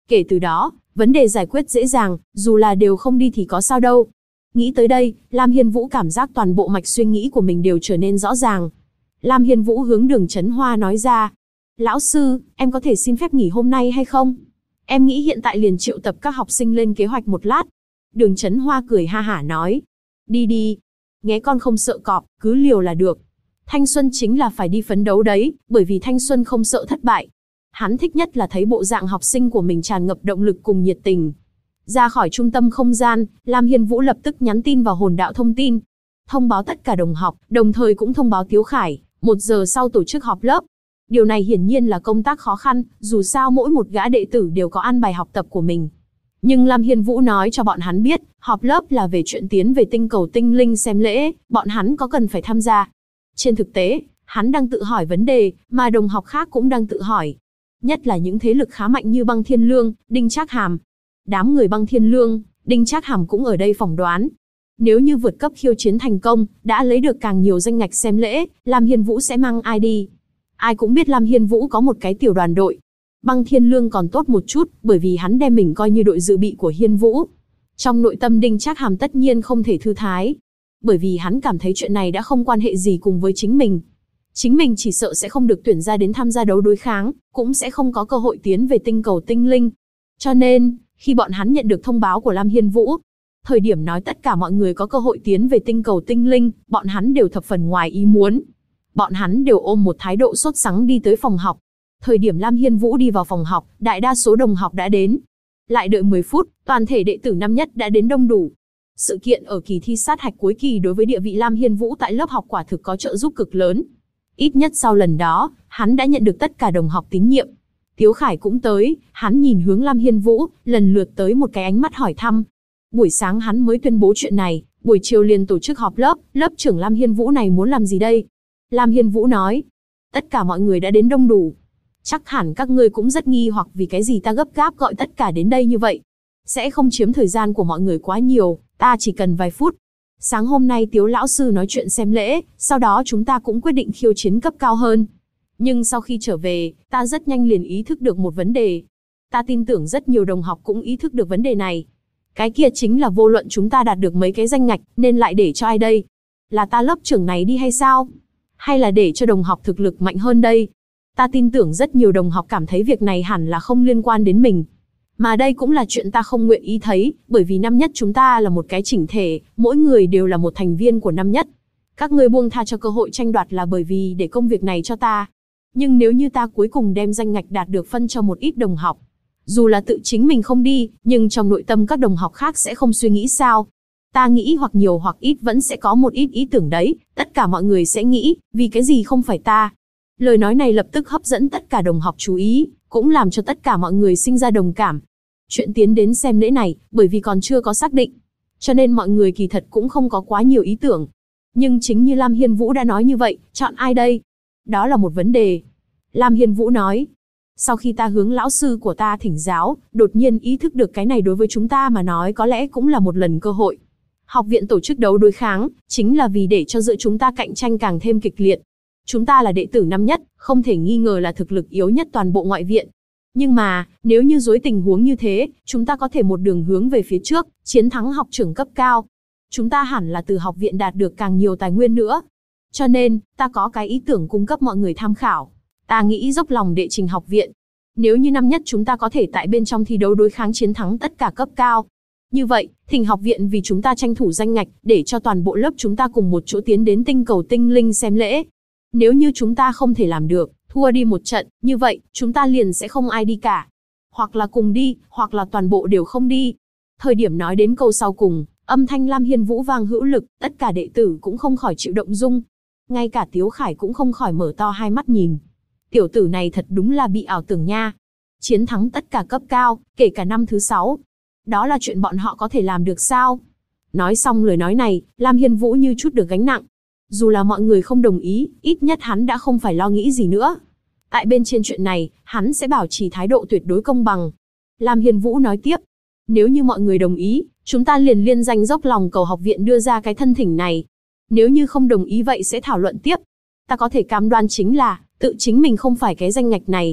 Kể từ đó, vấn đề giải quyết dễ dàng, dù là đều không đi thì có sao đâu. Nghĩ tới đây, Lam Hiên Vũ cảm giác toàn bộ mạch suy nghĩ của mình đều trở nên rõ ràng. Lam Hiên Vũ hướng Đường Chấn Hoa nói ra. Lão sư, em có thể xin phép nghỉ hôm nay hay không? Em nghĩ hiện tại liền triệu tập các học sinh lên kế hoạch một lát. Đường Chấn Hoa cười ha hả nói. Đi đi. Nghé con không sợ cọp, cứ liều là được. Thanh xuân chính là phải đi phấn đấu đấy, bởi vì thanh xuân không sợ thất bại. Hắn thích nhất là thấy bộ dạng học sinh của mình tràn ngập động lực cùng nhiệt tình. Ra khỏi trung tâm không gian, Lam Hiên Vũ lập tức nhắn tin vào hồn đạo thông tin. Thông báo tất cả đồng học, đồng thời cũng thông báo Tiếu Khải, 1 giờ sau tổ chức họp lớp. Điều này hiển nhiên là công tác khó khăn, dù sao mỗi một gã đệ tử đều có an bài học tập của mình. Nhưng Lam Hiên Vũ nói cho bọn hắn biết, họp lớp là về chuyện tiến về tinh cầu tinh linh xem lễ, bọn hắn có cần phải tham gia. Trên thực tế, hắn đang tự hỏi vấn đề, mà đồng học khác cũng đang tự hỏi. Nhất là những thế lực khá mạnh như Băng Thiên Lương, Đinh Trác Hàm. Đám người Băng Thiên Lương, Đinh Trác Hàm cũng ở đây phỏng đoán. Nếu như vượt cấp khiêu chiến thành công, đã lấy được càng nhiều danh ngạch xem lễ, Lam Hiên Vũ sẽ mang ai đi? Ai cũng biết Lam Hiên Vũ có một cái tiểu đoàn đội. Băng Thiên Lương còn tốt một chút, bởi vì hắn đem mình coi như đội dự bị của Hiên Vũ. Trong nội tâm Đinh Trác Hàm tất nhiên không thể thư thái. Bởi vì hắn cảm thấy chuyện này đã không quan hệ gì cùng với chính mình. Chính mình chỉ sợ sẽ không được tuyển ra đến tham gia đấu đối kháng, cũng sẽ không có cơ hội tiến về tinh cầu tinh linh. Cho nên, khi bọn hắn nhận được thông báo của Lam Hiên Vũ, thời điểm nói tất cả mọi người có cơ hội tiến về tinh cầu tinh linh, bọn hắn đều thập phần ngoài ý muốn. Bọn hắn đều ôm một thái độ sốt sắng đi tới phòng học. Thời điểm Lam Hiên Vũ đi vào phòng học, đại đa số đồng học đã đến. Lại đợi 10 phút, toàn thể đệ tử năm nhất đã đến đông đủ. Sự kiện ở kỳ thi sát hạch cuối kỳ đối với địa vị Lam Hiên Vũ tại lớp học quả thực có trợ giúp cực lớn. Ít nhất sau lần đó, hắn đã nhận được tất cả đồng học tín nhiệm. Tiếu Khải cũng tới, hắn nhìn hướng Lam Hiên Vũ, lần lượt tới một cái ánh mắt hỏi thăm. Buổi sáng hắn mới tuyên bố chuyện này, buổi chiều liền tổ chức họp lớp, lớp trưởng Lam Hiên Vũ này muốn làm gì đây? Lam Hiên Vũ nói, tất cả mọi người đã đến đông đủ. Chắc hẳn các ngươi cũng rất nghi hoặc vì cái gì ta gấp gáp gọi tất cả đến đây như vậy. Sẽ không chiếm thời gian của mọi người quá nhiều, ta chỉ cần vài phút. Sáng hôm nay Tiếu lão sư nói chuyện xem lễ, sau đó chúng ta cũng quyết định khiêu chiến cấp cao hơn. Nhưng sau khi trở về, ta rất nhanh liền ý thức được một vấn đề. Ta tin tưởng rất nhiều đồng học cũng ý thức được vấn đề này. Cái kia chính là vô luận chúng ta đạt được mấy cái danh ngạch, nên lại để cho ai đây? Là ta lớp trưởng này đi hay sao? Hay là để cho đồng học thực lực mạnh hơn đây? Ta tin tưởng rất nhiều đồng học cảm thấy việc này hẳn là không liên quan đến mình. Mà đây cũng là chuyện ta không nguyện ý thấy, bởi vì năm nhất chúng ta là một cái chỉnh thể, mỗi người đều là một thành viên của năm nhất. Các ngươi buông tha cho cơ hội tranh đoạt là bởi vì để công việc này cho ta. Nhưng nếu như ta cuối cùng đem danh ngạch đạt được phân cho một ít đồng học, dù là tự chính mình không đi, nhưng trong nội tâm các đồng học khác sẽ không suy nghĩ sao? Ta nghĩ hoặc nhiều hoặc ít vẫn sẽ có một ít ý tưởng đấy, tất cả mọi người sẽ nghĩ, vì cái gì không phải ta? Lời nói này lập tức hấp dẫn tất cả đồng học chú ý, cũng làm cho tất cả mọi người sinh ra đồng cảm. Chuyện tiến đến xem lễ này, bởi vì còn chưa có xác định, cho nên mọi người kỳ thật cũng không có quá nhiều ý tưởng. Nhưng chính như Lam Hiên Vũ đã nói như vậy, chọn ai đây? Đó là một vấn đề. Lam Hiên Vũ nói, sau khi ta hướng lão sư của ta thỉnh giáo, đột nhiên ý thức được cái này đối với chúng ta mà nói có lẽ cũng là một lần cơ hội. Học viện tổ chức đấu đối kháng, chính là vì để cho giữa chúng ta cạnh tranh càng thêm kịch liệt. Chúng ta là đệ tử năm nhất, không thể nghi ngờ là thực lực yếu nhất toàn bộ ngoại viện. Nhưng mà, nếu như dưới tình huống như thế, chúng ta có thể một đường hướng về phía trước, chiến thắng học trưởng cấp cao. Chúng ta hẳn là từ học viện đạt được càng nhiều tài nguyên nữa. Cho nên, ta có cái ý tưởng cung cấp mọi người tham khảo. Ta nghĩ dốc lòng đệ trình học viện. Nếu như năm nhất chúng ta có thể tại bên trong thi đấu đối kháng chiến thắng tất cả cấp cao. Như vậy, thỉnh học viện vì chúng ta tranh thủ danh ngạch, để cho toàn bộ lớp chúng ta cùng một chỗ tiến đến tinh cầu tinh linh xem lễ. Nếu như chúng ta không thể làm được, thua đi một trận, như vậy, chúng ta liền sẽ không ai đi cả. Hoặc là cùng đi, hoặc là toàn bộ đều không đi. Thời điểm nói đến câu sau cùng, âm thanh Lam Hiên Vũ vang hữu lực, tất cả đệ tử cũng không khỏi chịu động dung. Ngay cả Tiếu Khải cũng không khỏi mở to hai mắt nhìn. Tiểu tử này thật đúng là bị ảo tưởng nha. Chiến thắng tất cả cấp cao, kể cả năm thứ 6. Đó là chuyện bọn họ có thể làm được sao? Nói xong lời nói này, Lam Hiên Vũ như chút được gánh nặng. Dù là mọi người không đồng ý, ít nhất hắn đã không phải lo nghĩ gì nữa. Tại bên trên chuyện này, hắn sẽ bảo trì thái độ tuyệt đối công bằng. Lam Hiên Vũ nói tiếp, nếu như mọi người đồng ý, chúng ta liền liên danh dốc lòng cầu học viện đưa ra cái thân thỉnh này. Nếu như không đồng ý vậy sẽ thảo luận tiếp. Ta có thể cam đoan chính là, tự chính mình không phải cái danh ngạch này.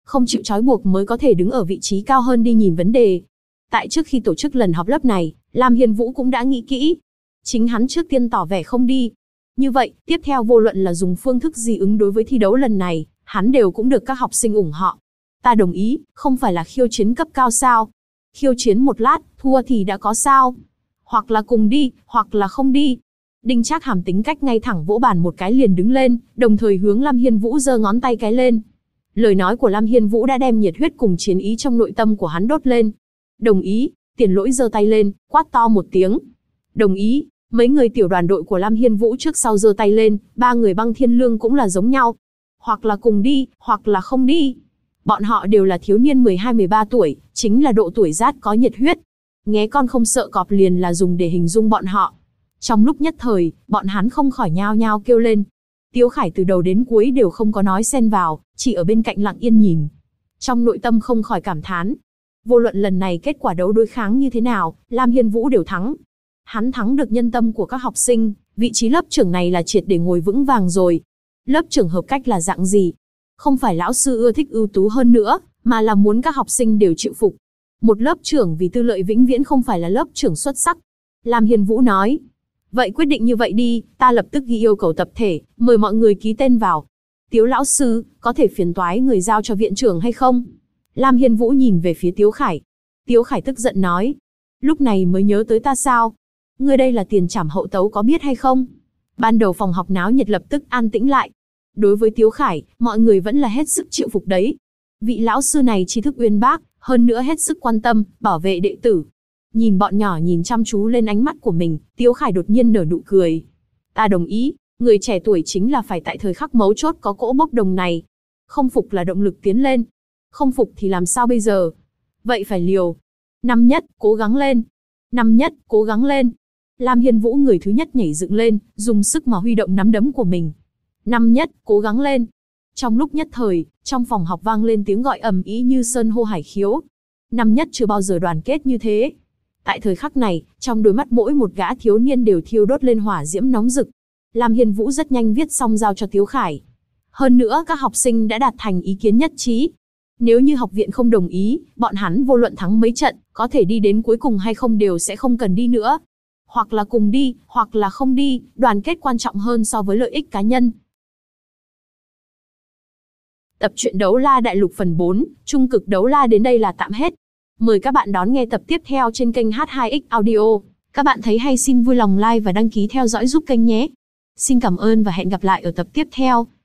Không chịu trói buộc mới có thể đứng ở vị trí cao hơn đi nhìn vấn đề. Tại trước khi tổ chức lần họp lớp này, Lam Hiên Vũ cũng đã nghĩ kỹ. Chính hắn trước tiên tỏ vẻ không đi. Như vậy, tiếp theo vô luận là dùng phương thức gì ứng đối với thi đấu lần này, hắn đều cũng được các học sinh ủng hộ. Ta đồng ý, không phải là khiêu chiến cấp cao sao? Khiêu chiến một lát, thua thì đã có sao? Hoặc là cùng đi, hoặc là không đi. Đinh Trác Hàm tính cách ngay thẳng vỗ bàn một cái liền đứng lên, đồng thời hướng Lam Hiên Vũ giơ ngón tay cái lên. Lời nói của Lam Hiên Vũ đã đem nhiệt huyết cùng chiến ý trong nội tâm của hắn đốt lên. Đồng ý. Tiền Lỗi giơ tay lên, quát to một tiếng. Đồng ý. Mấy người tiểu đoàn đội của Lam Hiên Vũ trước sau giơ tay lên, ba người Băng Thiên Lương cũng là giống nhau. Hoặc là cùng đi, hoặc là không đi. Bọn họ đều là thiếu niên 12-13 tuổi, chính là độ tuổi rát có nhiệt huyết. Nghé con không sợ cọp liền là dùng để hình dung bọn họ. Trong lúc nhất thời, bọn hắn không khỏi nhao nhao kêu lên. Tiếu Khải từ đầu đến cuối đều không có nói xen vào, chỉ ở bên cạnh lặng yên nhìn. Trong nội tâm không khỏi cảm thán. Vô luận lần này kết quả đấu đối kháng như thế nào, Lam Hiên Vũ đều thắng. Hắn thắng được nhân tâm của các học sinh, vị trí lớp trưởng này là triệt để ngồi vững vàng rồi. Lớp trưởng hợp cách là dạng gì? Không phải lão sư ưa thích ưu tú hơn nữa, mà là muốn các học sinh đều chịu phục. Một lớp trưởng vì tư lợi vĩnh viễn không phải là lớp trưởng xuất sắc. Lam Hiên Vũ nói. Vậy quyết định như vậy đi, ta lập tức ghi yêu cầu tập thể, mời mọi người ký tên vào. Tiếu lão sư, có thể phiền toái người giao cho viện trưởng hay không? Lam Hiên Vũ nhìn về phía Tiếu Khải. Tiếu Khải tức giận nói. Lúc này mới nhớ tới ta sao? Ngươi đây là tiền trảm hậu tấu có biết hay không? Ban đầu phòng học náo nhiệt lập tức an tĩnh lại. Đối với Tiếu Khải, mọi người vẫn là hết sức chịu phục đấy. Vị lão sư này tri thức uyên bác, hơn nữa hết sức quan tâm, bảo vệ đệ tử. Nhìn bọn nhỏ nhìn chăm chú lên ánh mắt của mình, Tiếu Khải đột nhiên nở nụ cười. Ta đồng ý, người trẻ tuổi chính là phải tại thời khắc mấu chốt có cỗ bốc đồng này. Không phục là động lực tiến lên. Không phục thì làm sao bây giờ? Vậy phải liều. Năm nhất, cố gắng lên. Năm nhất, cố gắng lên. Lam Hiên Vũ người thứ nhất nhảy dựng lên, dùng sức mà huy động nắm đấm của mình. Năm nhất, cố gắng lên. Trong lúc nhất thời, trong phòng học vang lên tiếng gọi ầm ĩ như sơn hô hải khiếu. Năm nhất chưa bao giờ đoàn kết như thế. Tại thời khắc này, trong đôi mắt mỗi một gã thiếu niên đều thiêu đốt lên hỏa diễm nóng rực. Lam Hiên Vũ rất nhanh viết xong giao cho Tiếu Khải. Hơn nữa các học sinh đã đạt thành ý kiến nhất trí. Nếu như học viện không đồng ý, bọn hắn vô luận thắng mấy trận, có thể đi đến cuối cùng hay không đều sẽ không cần đi nữa. Hoặc là cùng đi, hoặc là không đi, đoàn kết quan trọng hơn so với lợi ích cá nhân. Tập truyện Đấu La Đại Lục phần 4, Trung cực Đấu La đến đây là tạm hết. Mời các bạn đón nghe tập tiếp theo trên kênh H2X Audio. Các bạn thấy hay xin vui lòng like và đăng ký theo dõi giúp kênh nhé. Xin cảm ơn và hẹn gặp lại ở tập tiếp theo.